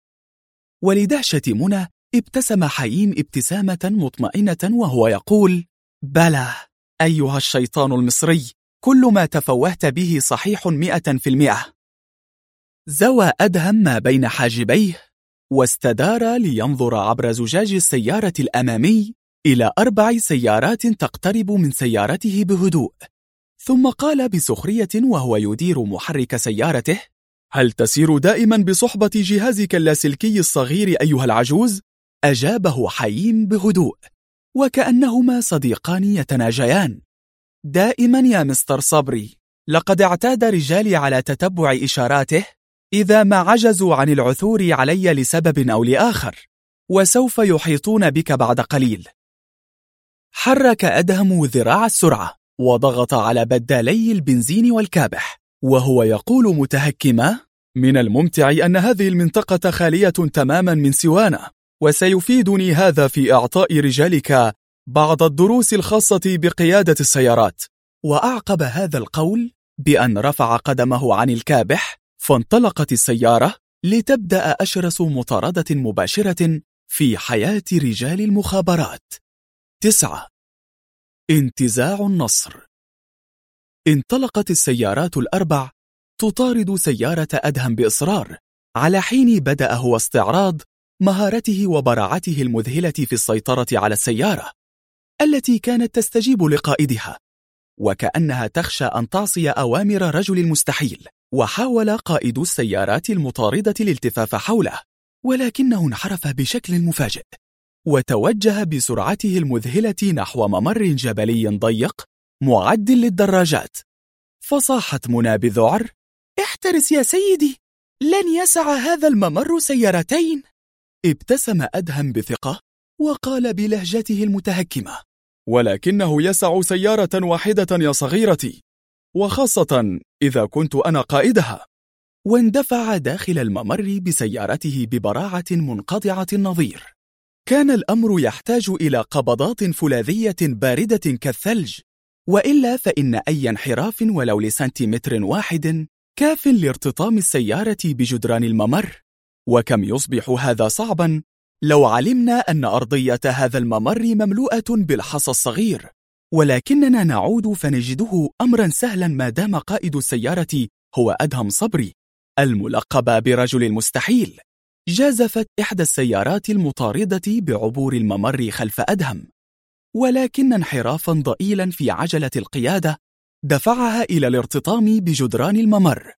ولدهشة منى ابتسم حييم ابتسامة مطمئنة وهو يقول: بلى أيها الشيطان المصري، كل ما تفوهت به صحيح 100%. زوى أدهم ما بين حاجبيه واستدار لينظر عبر زجاج السيارة الأمامي إلى 4 سيارات تقترب من سيارته بهدوء، ثم قال بسخرية وهو يدير محرك سيارته: هل تسير دائما بصحبة جهازك اللاسلكي الصغير أيها العجوز؟ أجابه حييم بهدوء وكأنهما صديقان يتناجيان. دائما يا مستر صبري، لقد اعتاد رجالي على تتبع إشاراته إذا ما عجزوا عن العثور علي لسبب أو لآخر، وسوف يحيطون بك بعد قليل. حرك أدهم ذراع السرعة وضغط على بدالي البنزين والكابح وهو يقول متهكما: من الممتع أن هذه المنطقة خالية تماما من سوانا، وسيفيدني هذا في إعطاء رجالك بعض الدروس الخاصة بقيادة السيارات. وأعقب هذا القول بأن رفع قدمه عن الكابح، فانطلقت السيارة لتبدأ أشرس مطاردة مباشرة في حياة رجال المخابرات. 9. انتزاع النصر. انطلقت السيارات ال4 تطارد سيارة أدهم بإصرار، على حين بدأ هو استعراض مهارته وبراعته المذهلة في السيطرة على السيارة التي كانت تستجيب لقائدها، وكأنها تخشى أن تعصي أوامر رجل مستحيل. وحاول قائد السيارات المطاردة الالتفاف حوله، ولكنه انحرف بشكل مفاجئ وتوجه بسرعته المذهلة نحو ممر جبلي ضيق معد للدراجات. فصاحت منى بذعر: احترس يا سيدي، لن يسع هذا الممر سيارتين. ابتسم أدهم بثقة وقال بلهجته المتهكمة: ولكنه يسع سيارة واحدة يا صغيرتي، وخاصة إذا كنت أنا قائدها. واندفع داخل الممر بسيارته ببراعة منقطعة النظير، كان الأمر يحتاج إلى قبضات فولاذية باردة كالثلج، وإلا فإن أي انحراف ولو لسنتيمتر واحد كاف لارتطام السيارة بجدران الممر. وكم يصبح هذا صعبا لو علمنا أن أرضية هذا الممر مملوءة بالحصى الصغير، ولكننا نعود فنجده أمرا سهلا ما دام قائد السيارة هو أدهم صبري الملقب برجل المستحيل. جازفت إحدى السيارات المطاردة بعبور الممر خلف أدهم، ولكن انحرافا ضئيلا في عجلة القيادة دفعها إلى الارتطام بجدران الممر،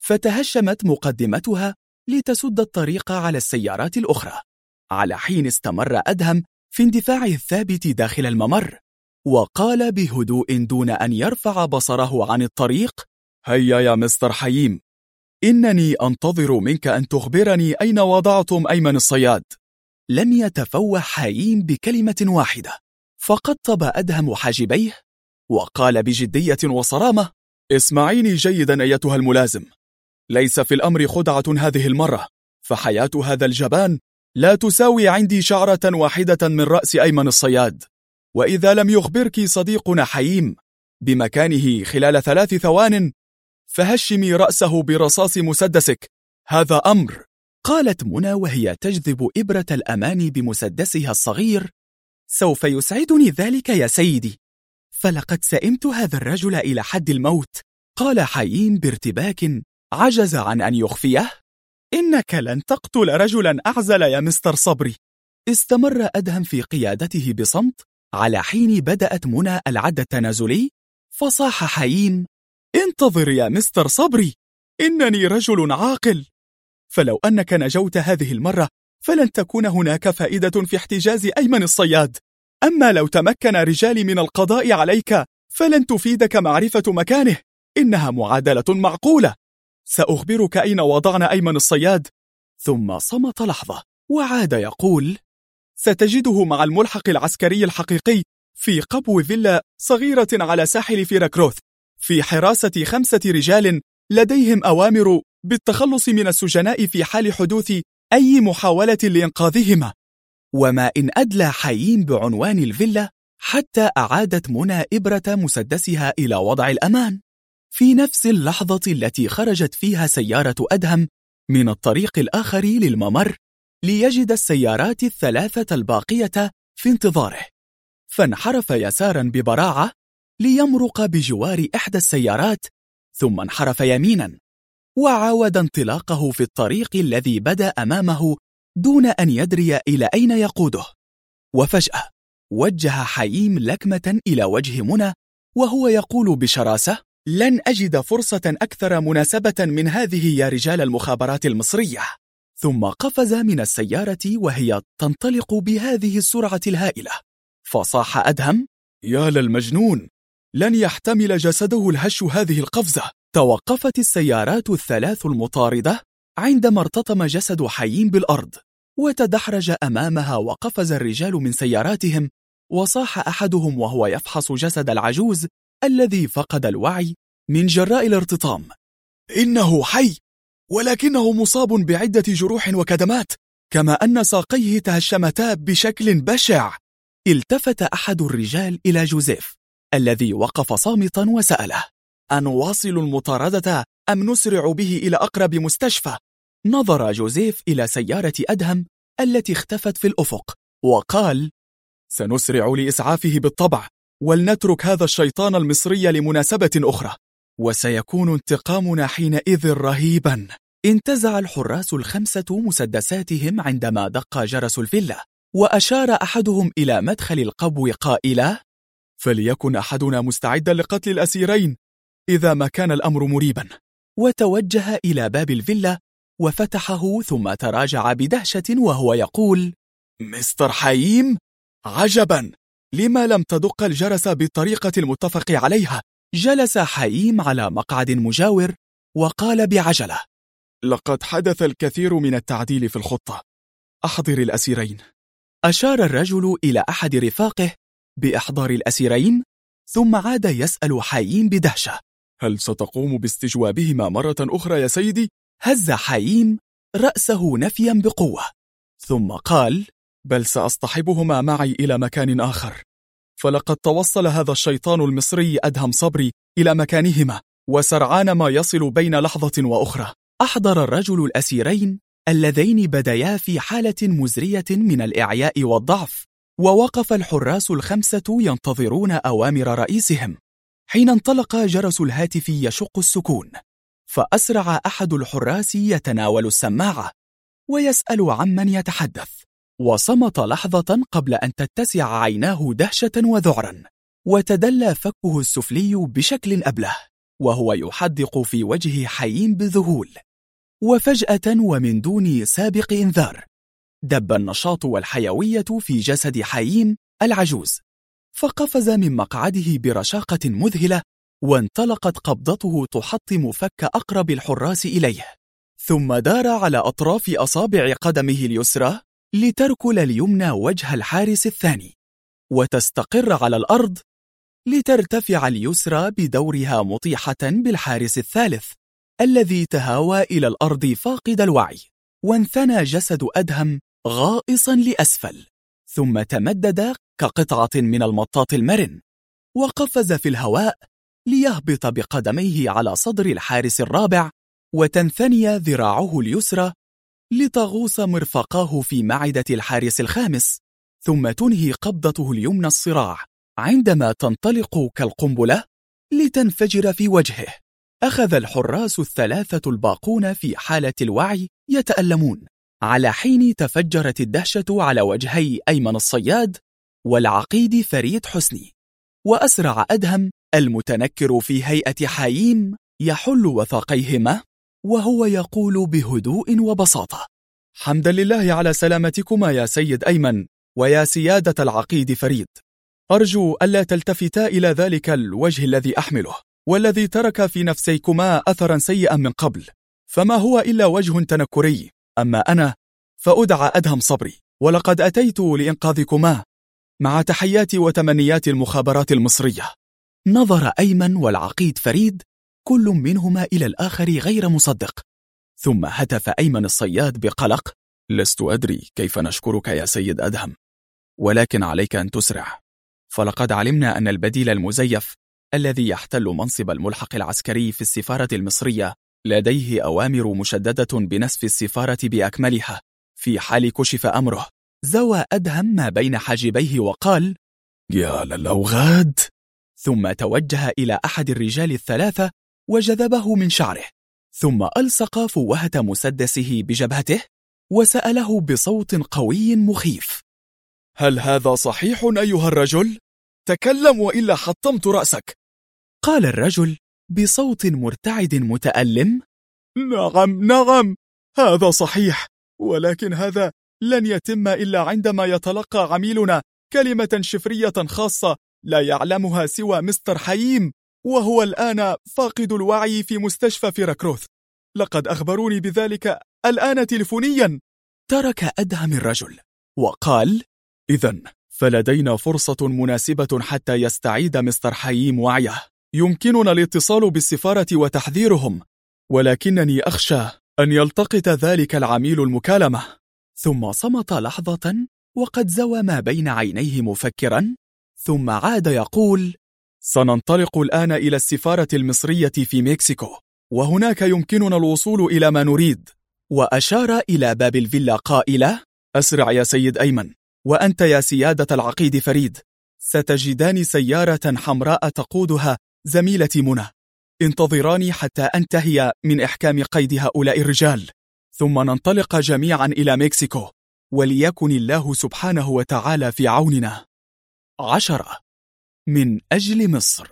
فتهشمت مقدمتها لتسد الطريق على السيارات الأخرى، على حين استمر أدهم في اندفاعه الثابت داخل الممر، وقال بهدوء دون أن يرفع بصره عن الطريق: هيا يا مستر حييم، إنني أنتظر منك أن تخبرني أين وضعتم أيمن الصياد. لم يتفوه حييم بكلمة واحدة، فقطب أدهم حاجبيه وقال بجدية وصرامة: اسمعيني جيدا أيتها الملازم، ليس في الأمر خدعة هذه المرة، فحياة هذا الجبان لا تساوي عندي شعرة واحدة من رأس أيمن الصياد، وإذا لم يخبرك صديقنا حييم بمكانه خلال 3 ثوان فهشمي رأسه برصاص مسدسك، هذا أمر. قالت منى وهي تجذب إبرة الأمان بمسدسها الصغير: سوف يسعدني ذلك يا سيدي، فلقد سئمت هذا الرجل إلى حد الموت. قال حييم بارتباك عجز عن أن يخفيه: إنك لن تقتل رجلا أعزل يا مستر صبري. استمر أدهم في قيادته بصمت، على حين بدأت منى العد التنازلي، فصاح حييم: انتظر يا مستر صبري، إنني رجل عاقل، فلو أنك نجوت هذه المرة فلن تكون هناك فائدة في احتجاز أيمن الصياد، أما لو تمكن رجالي من القضاء عليك فلن تفيدك معرفة مكانه، إنها معادلة معقولة. سأخبرك أين وضعنا أيمن الصياد. ثم صمت لحظة وعاد يقول: ستجده مع الملحق العسكري الحقيقي في قبو فيلا صغيرة على ساحل فيراكروث، في حراسة 5 رجال لديهم أوامر بالتخلص من السجناء في حال حدوث أي محاولة لإنقاذهما. وما إن أدلى حييم بعنوان الفيلا حتى أعادت منى إبرة مسدسها إلى وضع الأمان، في نفس اللحظة التي خرجت فيها سيارة أدهم من الطريق الآخر للممر ليجد السيارات ال3 الباقية في انتظاره، فانحرف يسارا ببراعة ليمرق بجوار إحدى السيارات، ثم انحرف يمينا وعاود انطلاقه في الطريق الذي بدا أمامه دون أن يدري إلى أين يقوده. وفجأة وجه حييم لكمة إلى وجه منى وهو يقول بشراسة: لن أجد فرصة أكثر مناسبة من هذه يا رجال المخابرات المصرية. ثم قفز من السيارة وهي تنطلق بهذه السرعة الهائلة، فصاح أدهم: يا للمجنون، لن يحتمل جسده الهش هذه القفزة. توقفت السيارات ال3 المطاردة عندما ارتطم جسد حييم بالأرض، وتدحرج أمامها وقفز الرجال من سياراتهم، وصاح أحدهم وهو يفحص جسد العجوز الذي فقد الوعي من جراء الارتطام: إنه حي، ولكنه مصاب بعدة جروح وكدمات، كما أن ساقيه تهشمتا بشكل بشع. التفت أحد الرجال إلى جوزيف الذي وقف صامتا وسأله: أنواصل المطاردة أم نسرع به إلى أقرب مستشفى؟ نظر جوزيف إلى سيارة أدهم التي اختفت في الأفق وقال: سنسرع لإسعافه بالطبع، ولنترك هذا الشيطان المصري لمناسبة أخرى، وسيكون انتقامنا حينئذ رهيبا. انتزع الحراس ال5 مسدساتهم عندما دق جرس الفيلا، وأشار أحدهم إلى مدخل القبو قائلا: فليكن أحدنا مستعدا لقتل الأسيرين إذا ما كان الأمر مريبا. وتوجه إلى باب الفيلا وفتحه، ثم تراجع بدهشة وهو يقول: مستر حييم، عجبا، لما لم تدق الجرس بالطريقة المتفق عليها؟ جلس حييم على مقعد مجاور وقال بعجلة: لقد حدث الكثير من التعديل في الخطة، أحضر الأسيرين. أشار الرجل إلى أحد رفاقه بإحضار الأسيرين، ثم عاد يسأل حييم بدهشة: هل ستقوم باستجوابهما مرة أخرى يا سيدي؟ هز حييم رأسه نفيا بقوة، ثم قال: بل سأصطحبهما معي إلى مكان آخر. فلقد توصل هذا الشيطان المصري أدهم صبري إلى مكانهما، وسرعان ما يصل بين لحظة وأخرى أحضر الرجل الأسيرين اللذين بديا في حالة مزرية من الإعياء والضعف، ووقف الحراس الخمسة ينتظرون أوامر رئيسهم، حين انطلق جرس الهاتف يشق السكون، فأسرع أحد الحراس يتناول السماعة ويسأل عمن يتحدث، وصمت لحظة قبل أن تتسع عيناه دهشة وذعرا، وتدلى فكه السفلي بشكل أبله وهو يحدق في وجه حييم بذهول. وفجأة ومن دون سابق إنذار دب النشاط والحيوية في جسد حييم العجوز، فقفز من مقعده برشاقة مذهلة، وانطلقت قبضته تحطم فك أقرب الحراس إليه، ثم دار على أطراف أصابع قدمه اليسرى لتركل اليمنى وجه الحارس الثاني، وتستقر على الأرض لترتفع اليسرى بدورها مطيحة بالحارس الثالث الذي تهاوى إلى الأرض فاقد الوعي، وانثنى جسد أدهم غائصا لأسفل، ثم تمدد كقطعة من المطاط المرن، وقفز في الهواء ليهبط بقدميه على صدر الحارس الرابع، وتنثني ذراعه اليسرى لتغوص مرفقاه في معدة الحارس الخامس، ثم تنهي قبضته اليمنى الصراع عندما تنطلق كالقنبلة لتنفجر في وجهه. أخذ الحراس الثلاثة الباقون في حالة الوعي يتألمون، على حين تفجرت الدهشة على وجهي أيمن الصياد والعقيد فريد حسني، وأسرع أدهم المتنكر في هيئة حييم يحل وثاقيهما وهو يقول بهدوء وبساطة: حمدا لله على سلامتكما يا سيد أيمن ويا سيادة العقيد فريد. أرجو ألا تلتفتا إلى ذلك الوجه الذي أحمله والذي ترك في نفسيكما أثرا سيئا من قبل، فما هو إلا وجه تنكري. أما أنا فأدعى أدهم صبري، ولقد أتيت لإنقاذكما مع تحيات وتمنيات المخابرات المصرية. نظر أيمن والعقيد فريد كل منهما إلى الآخر غير مصدق، ثم هتف أيمن الصياد بقلق: لست أدري كيف نشكرك يا سيد أدهم، ولكن عليك أن تسرع، فلقد علمنا أن البديل المزيف الذي يحتل منصب الملحق العسكري في السفارة المصرية لديه أوامر مشددة بنسف السفارة بأكملها في حال كشف أمره. زوى أدهم ما بين حاجبيه وقال: يا للأوغاد. ثم توجه إلى أحد الرجال الثلاثة وجذبه من شعره، ثم ألصق فوهة مسدسه بجبهته وسأله بصوت قوي مخيف: هل هذا صحيح أيها الرجل؟ تكلم وإلا حطمت رأسك. قال الرجل بصوت مرتعد متألم: نعم هذا صحيح، ولكن هذا لن يتم إلا عندما يتلقى عميلنا كلمة شفرية خاصة لا يعلمها سوى مستر حييم، وهو الآن فاقد الوعي في مستشفى فيراكروث. لقد أخبروني بذلك الآن تلفونيا. ترك أدهم الرجل وقال: إذن فلدينا فرصة مناسبة حتى يستعيد مستر حييم وعيه. يمكننا الاتصال بالسفارة وتحذيرهم، ولكنني أخشى أن يلتقط ذلك العميل المكالمة. ثم صمت لحظة وقد زوى ما بين عينيه مفكرا، ثم عاد يقول: سننطلق الآن إلى السفارة المصرية في مكسيكو، وهناك يمكننا الوصول إلى ما نريد. وأشار إلى باب الفيلا قائلا: أسرع يا سيد أيمن، وأنت يا سيادة العقيد فريد ستجدان سيارة حمراء تقودها زميلتي منى. انتظراني حتى أنتهي من إحكام قيد هؤلاء الرجال، ثم ننطلق جميعا إلى مكسيكو، وليكن الله سبحانه وتعالى في عوننا. 10. من أجل مصر.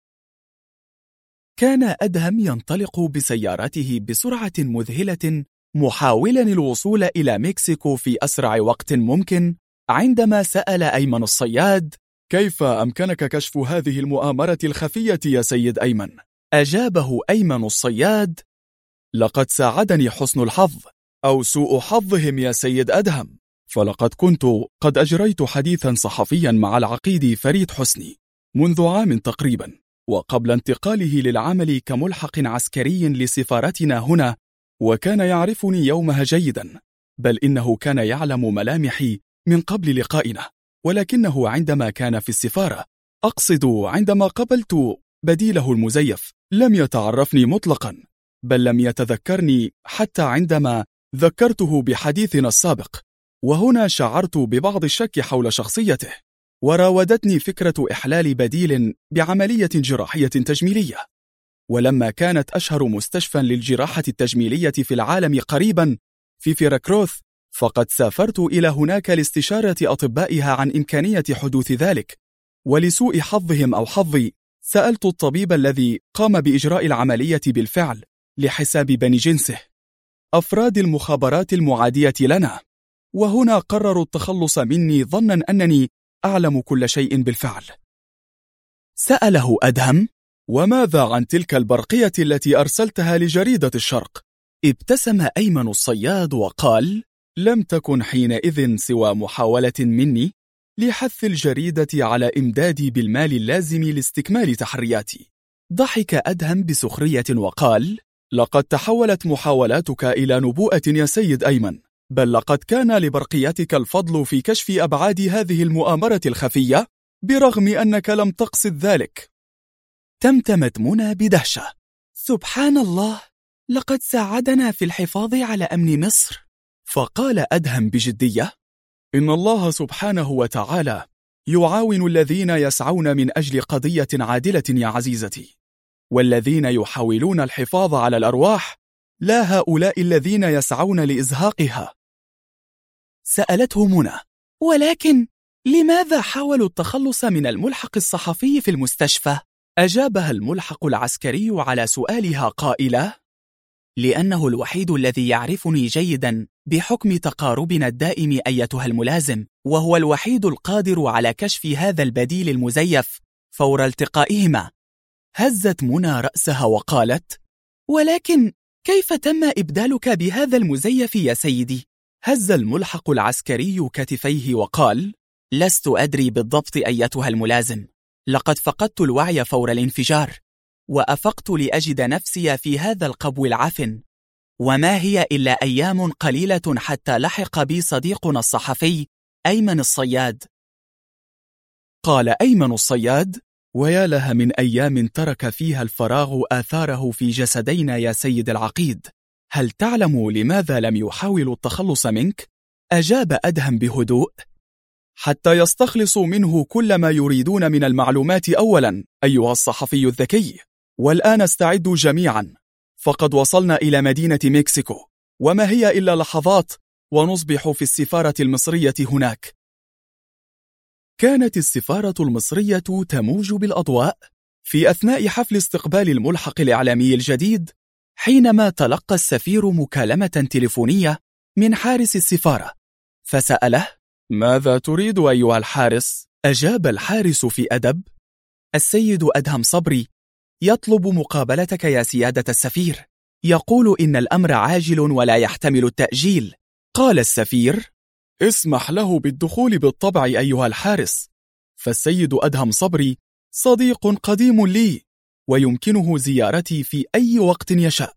كان أدهم ينطلق بسيارته بسرعة مذهلة محاولا الوصول إلى مكسيكو في أسرع وقت ممكن، عندما سأل أيمن الصياد: كيف أمكنك كشف هذه المؤامرة الخفية يا سيد أيمن؟ أجابه أيمن الصياد: لقد ساعدني حسن الحظ أو سوء حظهم يا سيد أدهم، فلقد كنت قد أجريت حديثا صحفيا مع العقيد فريد حسني منذ عام تقريبا، وقبل انتقاله للعمل كملحق عسكري لسفارتنا هنا، وكان يعرفني يومها جيدا، بل إنه كان يعلم ملامحي من قبل لقائنا، ولكنه عندما كان في السفارة، أقصد عندما قبلت بديله المزيف، لم يتعرفني مطلقا، بل لم يتذكرني حتى عندما ذكرته بحديثنا السابق. وهنا شعرت ببعض الشك حول شخصيته، وراودتني فكرة إحلال بديل بعملية جراحية تجميلية. ولما كانت أشهر مستشفى للجراحة التجميلية في العالم قريبا في فيراكروث، فقد سافرت إلى هناك لاستشارة أطبائها عن إمكانية حدوث ذلك. ولسوء حظهم أو حظي، سألت الطبيب الذي قام بإجراء العملية بالفعل لحساب بني جنسه، أفراد المخابرات المعادية لنا، وهنا قرروا التخلص مني ظنا أنني أعلم كل شيء بالفعل. سأله أدهم: وماذا عن تلك البرقية التي أرسلتها لجريدة الشرق؟ ابتسم أيمن الصياد وقال: لم تكن حينئذ سوى محاولة مني لحث الجريدة على إمدادي بالمال اللازم لاستكمال تحرياتي. ضحك أدهم بسخرية وقال: لقد تحولت محاولاتك إلى نبوءة يا سيد أيمن، بل لقد كان لبرقيتك الفضل في كشف أبعاد هذه المؤامرة الخفية، برغم أنك لم تقصد ذلك. تمتمت منى بدهشة: سبحان الله، لقد ساعدنا في الحفاظ على أمن مصر. فقال أدهم بجدية: إن الله سبحانه وتعالى يعاون الذين يسعون من أجل قضية عادلة يا عزيزتي، والذين يحاولون الحفاظ على الأرواح، لا هؤلاء الذين يسعون لإزهاقها. سألته منى: ولكن لماذا حاولوا التخلص من الملحق الصحفي في المستشفى؟ أجابها الملحق العسكري على سؤالها قائلة: لأنه الوحيد الذي يعرفني جيدا بحكم تقاربنا الدائم أيتها الملازم، وهو الوحيد القادر على كشف هذا البديل المزيف فور التقائهما. هزت منى رأسها وقالت: ولكن كيف تم إبدالك بهذا المزيف يا سيدي؟ هز الملحق العسكري كتفيه وقال: لست أدري بالضبط أيتها الملازم، لقد فقدت الوعي فور الانفجار، وأفقت لأجد نفسي في هذا القبو العفن، وما هي إلا أيام قليلة حتى لحق بي صديقنا الصحفي أيمن الصياد. قال أيمن الصياد: ويا لها من أيام ترك فيها الفراغ آثاره في جسدينا يا سيد العقيد، هل تعلم لماذا لم يحاولوا التخلص منك؟ أجاب أدهم بهدوء: حتى يستخلصوا منه كل ما يريدون من المعلومات أولا أيها الصحفي الذكي، والآن استعدوا جميعا، فقد وصلنا إلى مدينة مكسيكو، وما هي إلا لحظات ونصبح في السفارة المصرية هناك. كانت السفارة المصرية تموج بالأضواء في أثناء حفل استقبال الملحق الإعلامي الجديد، حينما تلقى السفير مكالمة تليفونية من حارس السفارة، فسأله: ماذا تريد أيها الحارس؟ أجاب الحارس في أدب: السيد أدهم صبري يطلب مقابلتك يا سيادة السفير، يقول إن الأمر عاجل ولا يحتمل التأجيل. قال السفير: اسمح له بالدخول بالطبع أيها الحارس، فالسيد أدهم صبري صديق قديم لي، ويمكنه زيارتي في أي وقت يشاء.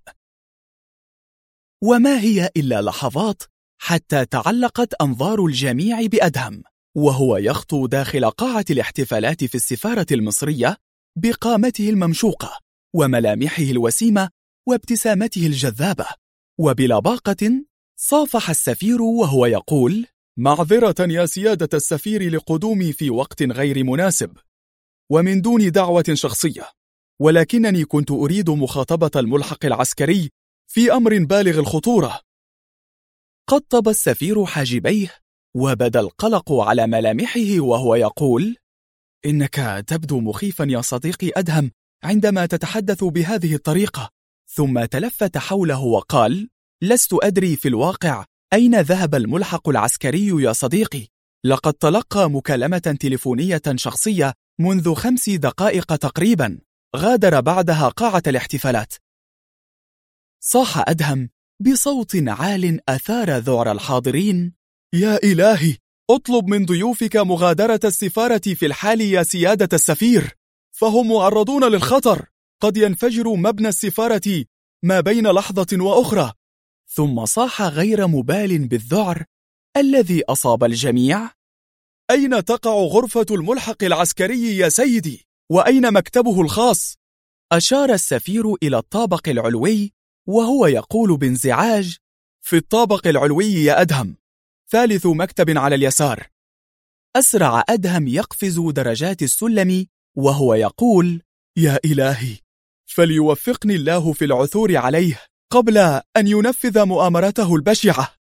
وما هي إلا لحظات حتى تعلقت أنظار الجميع بأدهم وهو يخطو داخل قاعة الاحتفالات في السفارة المصرية بقامته الممشوقة وملامحه الوسيمة وابتسامته الجذابة. وبلباقة صافح السفير وهو يقول: معذرة يا سيادة السفير لقدومي في وقت غير مناسب ومن دون دعوة شخصية، ولكنني كنت أريد مخاطبة الملحق العسكري في أمر بالغ الخطورة. قطب السفير حاجبيه وبدا القلق على ملامحه وهو يقول: إنك تبدو مخيفا يا صديقي أدهم عندما تتحدث بهذه الطريقة. ثم تلفت حوله وقال: لست أدري في الواقع أين ذهب الملحق العسكري يا صديقي، لقد تلقى مكالمة تليفونية شخصية منذ 5 دقائق تقريبا، غادر بعدها قاعة الاحتفالات. صاح أدهم بصوت عال أثار ذعر الحاضرين: يا إلهي، اطلب من ضيوفك مغادرة السفارة في الحال يا سيادة السفير، فهم معرضون للخطر، قد ينفجر مبنى السفارة ما بين لحظة وأخرى. ثم صاح غير مبال بالذعر: الذي أصاب الجميع؟ أين تقع غرفة الملحق العسكري يا سيدي؟ وأين مكتبه الخاص؟ أشار السفير إلى الطابق العلوي وهو يقول بانزعاج: في الطابق العلوي يا أدهم، ثالث مكتب على اليسار. أسرع أدهم يقفز درجات السلم وهو يقول: يا إلهي، فليوفقني الله في العثور عليه قبل أن ينفذ مؤامرته البشعة.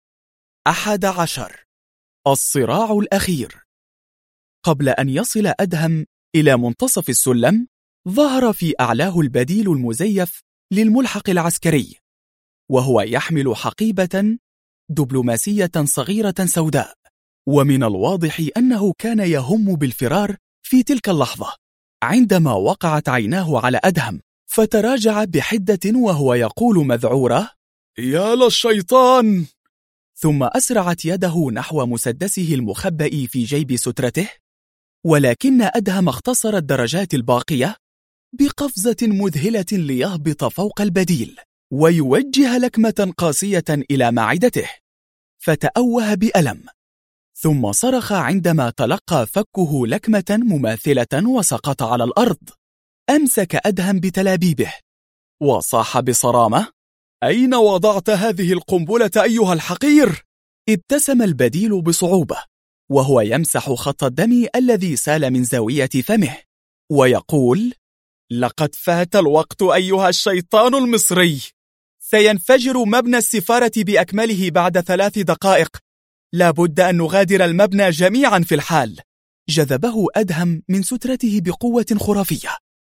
11. الصراع الأخير. قبل أن يصل أدهم إلى منتصف السلم، ظهر في أعلاه البديل المزيف للملحق العسكري، وهو يحمل حقيبة دبلوماسية صغيرة سوداء، ومن الواضح أنه كان يهم بالفرار في تلك اللحظة. عندما وقعت عيناه على أدهم فتراجع بحدة وهو يقول مذعورة: يا للشيطان! ثم أسرعت يده نحو مسدسه المخبئ في جيب سترته، ولكن أدهم اختصر الدرجات الباقية بقفزة مذهلة ليهبط فوق البديل ويوجه لكمة قاسية إلى معدته، فتأوه بألم، ثم صرخ عندما تلقى فكه لكمة مماثلة وسقط على الأرض. أمسك أدهم بتلابيبه وصاح بصرامة: أين وضعت هذه القنبلة أيها الحقير؟ ابتسم البديل بصعوبة وهو يمسح خط الدم الذي سال من زاوية فمه ويقول: لقد فات الوقت أيها الشيطان المصري، سينفجر مبنى السفارة بأكمله بعد 3 دقائق، لا بد أن نغادر المبنى جميعا في الحال. جذبه أدهم من سترته بقوة خرافية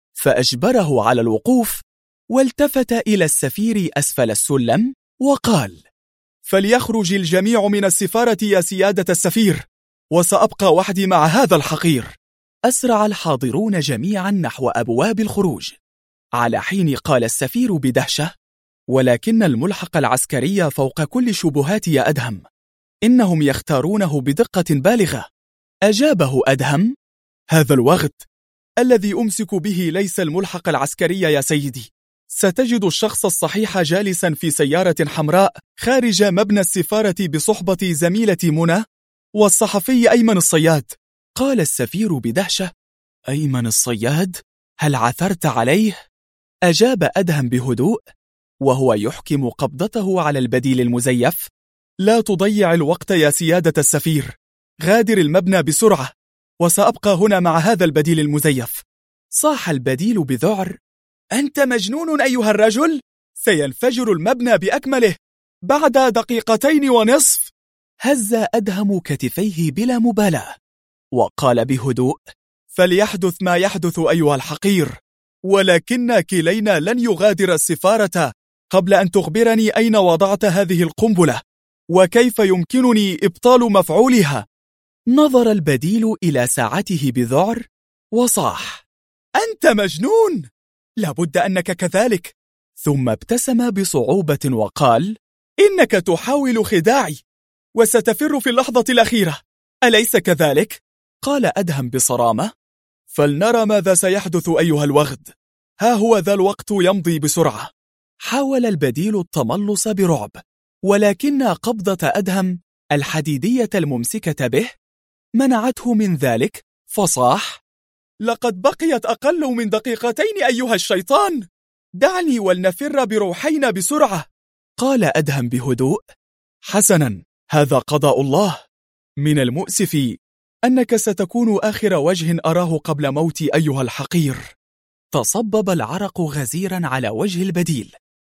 فأجبره على الوقوف، والتفت إلى السفير أسفل السلم وقال: فليخرج الجميع من السفارة يا سيادة السفير، وسأبقى وحدي مع هذا الحقير. أسرع الحاضرون جميعا نحو أبواب الخروج، على حين قال السفير بدهشة: ولكن الملحق العسكري فوق كل شبهات يا أدهم، إنهم يختارونه بدقة بالغة. أجابه أدهم: هذا الوقت الذي أمسك به ليس الملحق العسكري يا سيدي، ستجد الشخص الصحيح جالسا في سيارة حمراء خارج مبنى السفارة بصحبة زميلة منى والصحفي أيمن الصياد. قال السفير بدهشة: أيمن الصياد؟ هل عثرت عليه؟ أجاب أدهم بهدوء وهو يحكم قبضته على البديل المزيف: لا تضيع الوقت يا سيادة السفير، غادر المبنى بسرعة، وسأبقى هنا مع هذا البديل المزيف. صاح البديل بذعر: أنت مجنون أيها الرجل، سينفجر المبنى بأكمله بعد 2.5 دقائق. هز أدهم كتفيه بلا مبالاة وقال بهدوء: فليحدث ما يحدث أيها الحقير، ولكن كلينا لن يغادر السفارة قبل أن تخبرني أين وضعت هذه القنبلة، وكيف يمكنني إبطال مفعولها. نظر البديل إلى ساعته بذعر وصاح: أنت مجنون، لابد أنك كذلك. ثم ابتسم بصعوبة وقال: إنك تحاول خداعي وستفر في اللحظة الأخيرة، أليس كذلك؟ قال أدهم بصرامة: فلنرى ماذا سيحدث أيها الوغد، ها هو ذا الوقت يمضي بسرعة. حاول البديل التملص برعب، ولكن قبضة أدهم الحديدية الممسكة به منعته من ذلك، فصاح: لقد بقيت أقل من 2 دقيقة أيها الشيطان، دعني ولنفر بروحينا بسرعة. قال أدهم بهدوء: حسنا، هذا قضاء الله. من المؤسف أنك ستكون آخر وجه أراه قبل موتي أيها الحقير. تصبب العرق غزيرا على وجه البديل،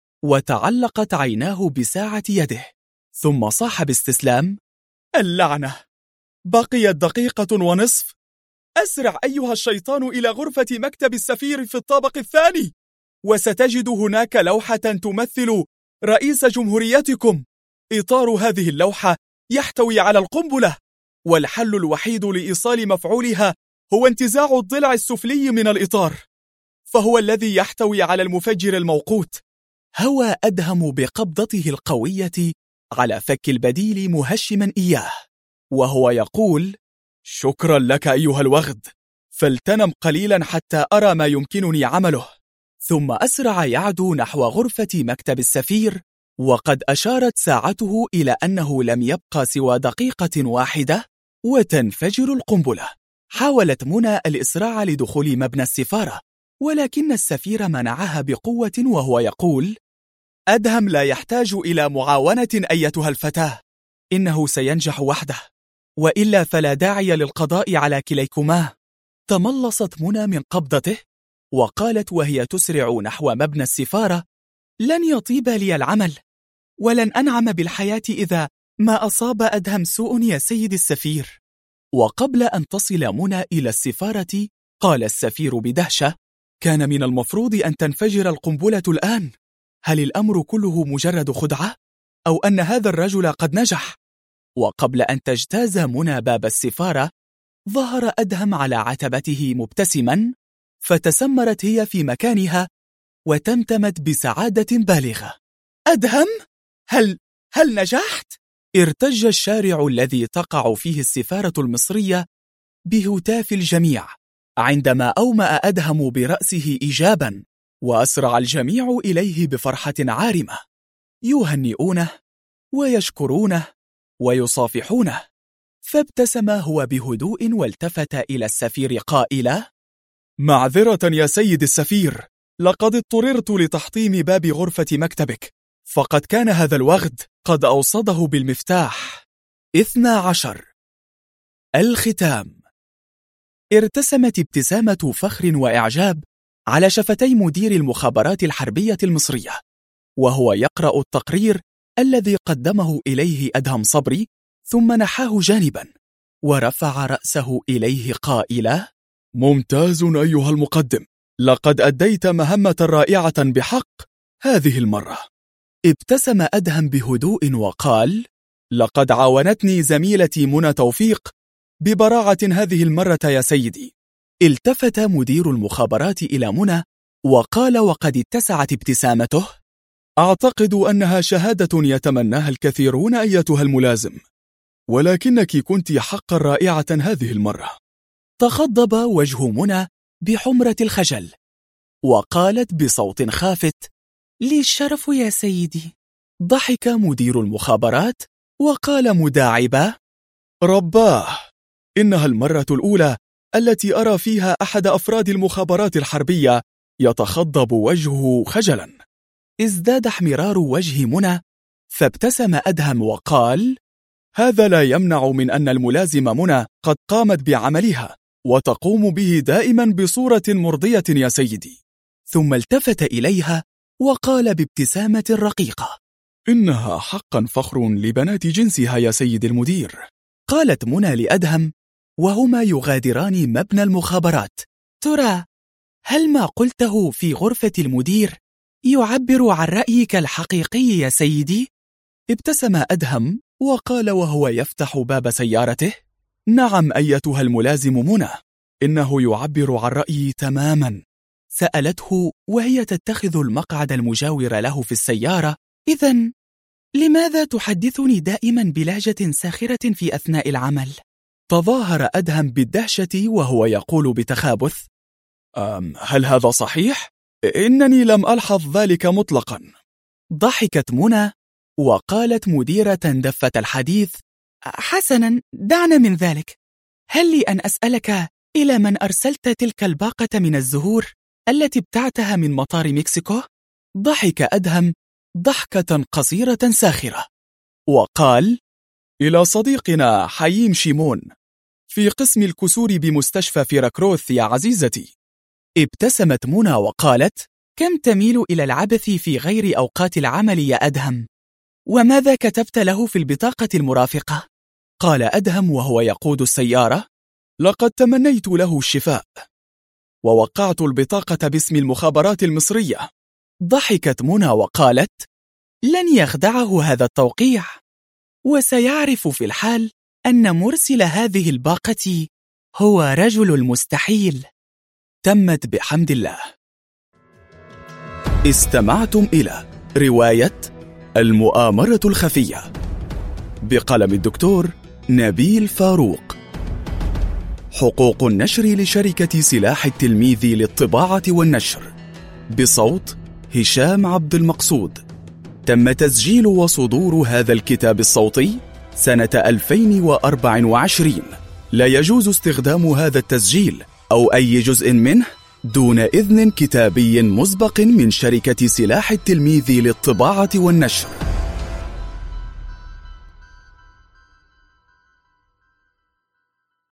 وتعلقت عيناه بساعة يده، ثم صاح باستسلام: اللعنة، بقيت 1.5 دقيقة. أسرع أيها الشيطان إلى غرفة مكتب السفير في الطابق الثاني، وستجد هناك لوحة تمثل رئيس جمهوريتكم. إطار هذه اللوحة يحتوي على القنبلة، والحل الوحيد لإيصال مفعولها هو انتزاع الضلع السفلي من الإطار، فهو الذي يحتوي على المفجر الموقوت. هوى أدهم بقبضته القوية على فك البديل مهشما إياه وهو يقول: شكرا لك أيها الوغد، فلتنم قليلا حتى أرى ما يمكنني عمله. ثم أسرع يعدو نحو غرفة مكتب السفير وقد أشارت ساعته إلى أنه لم يبقى سوى دقيقة واحدة وتنفجر القنبلة. حاولت منى الإسراع لدخول مبنى السفارة، ولكن السفير منعها بقوة وهو يقول: أدهم لا يحتاج إلى معاونة أيتها الفتاة، إنه سينجح وحده، وإلا فلا داعي للقضاء على كليكما. تملصت منى من قبضته وقالت وهي تسرع نحو مبنى السفارة: لن يطيب لي العمل، ولن أنعم بالحياة إذا ما أصاب أدهم سوء يا سيد السفير. وقبل أن تصل منى إلى السفارة قال السفير بدهشة: كان من المفروض أن تنفجر القنبلة الآن. هل الأمر كله مجرد خدعة؟ أو أن هذا الرجل قد نجح؟ وقبل أن تجتاز منى باب السفارة ظهر أدهم على عتبته مبتسما، فتسمرت هي في مكانها وتمتمت بسعادة بالغة. أدهم؟ هل نجحت؟ ارتج الشارع الذي تقع فيه السفارة المصرية بهتاف الجميع عندما أومأ أدهم برأسه إيجابا، وأسرع الجميع إليه بفرحة عارمة، يهنئونه ويشكرونه ويصافحونه. فابتسم هو بهدوء والتفت إلى السفير قائلا: معذرة يا سيد السفير، لقد اضطررت لتحطيم باب غرفة مكتبك، فقد كان هذا الوغد قد أوصده بالمفتاح. 12. الختام. ارتسمت ابتسامة فخر وإعجاب على شفتي مدير المخابرات الحربية المصرية وهو يقرأ التقرير الذي قدمه إليه أدهم صبري، ثم نحاه جانبا ورفع رأسه إليه قائلا: ممتاز أيها المقدم، لقد أديت مهمة رائعة بحق هذه المرة. ابتسم أدهم بهدوء وقال: لقد عاونتني زميلتي منى توفيق ببراعة هذه المرة يا سيدي. التفت مدير المخابرات إلى منى وقال وقد اتسعت ابتسامته: أعتقد أنها شهادة يتمناها الكثيرون أيتها الملازم، ولكنك كنت حقا رائعة هذه المرة. تخضب وجه منى بحمرة الخجل وقالت بصوت خافت: لي الشرف يا سيدي. ضحك مدير المخابرات وقال مداعبا: رباه، إنها المرة الأولى التي أرى فيها أحد أفراد المخابرات الحربية يتخضب وجهه خجلا. ازداد احمرار وجه منى، فابتسم أدهم وقال: هذا لا يمنع من أن الملازم منى قد قامت بعملها وتقوم به دائما بصورة مرضية يا سيدي. ثم التفت إليها وقال بابتسامة رقيقة: إنها حقا فخر لبنات جنسها يا سيد المدير. قالت منى لأدهم وهما يغادران مبنى المخابرات: ترى هل ما قلته في غرفة المدير يعبر عن رأيك الحقيقي يا سيدي؟ ابتسم أدهم وقال وهو يفتح باب سيارته: نعم أيتها الملازم منى، إنه يعبر عن رأيي تماما. سألته وهي تتخذ المقعد المجاور له في السيارة: إذن لماذا تحدثني دائما بلهجة ساخرة في أثناء العمل؟ تظاهر أدهم بالدهشة وهو يقول بتخابث: هل هذا صحيح؟ إنني لم ألحظ ذلك مطلقا. ضحكت منى وقالت مديرة دفة الحديث: حسنا، دعنا من ذلك. هل لي أن أسألك إلى من أرسلت تلك الباقة من الزهور التي ابتعتها من مطار مكسيكو؟ ضحك أدهم ضحكة قصيرة ساخرة وقال: إلى صديقنا حييم شيمون في قسم الكسور بمستشفى فيراكروث يا عزيزتي. ابتسمت منى وقالت: كم تميل إلى العبث في غير أوقات العمل يا أدهم؟ وماذا كتبت له في البطاقة المرافقة؟ قال أدهم وهو يقود السيارة: لقد تمنيت له الشفاء، ووقعت البطاقة باسم المخابرات المصرية. ضحكت منى وقالت: لن يخدعه هذا التوقيع، وسيعرف في الحال أن مرسل هذه الباقة هو رجل المستحيل. تمت بحمد الله. استمعتم إلى رواية المؤامرة الخفية بقلم الدكتور نبيل فاروق. حقوق النشر لشركة سلاح التلميذ للطباعة والنشر، بصوت هشام عبد المقصود. تم تسجيل وصدور هذا الكتاب الصوتي سنة 2024. لا يجوز استخدام هذا التسجيل أو أي جزء منه دون إذن كتابي مسبق من شركة سلاح التلميذ للطباعة والنشر.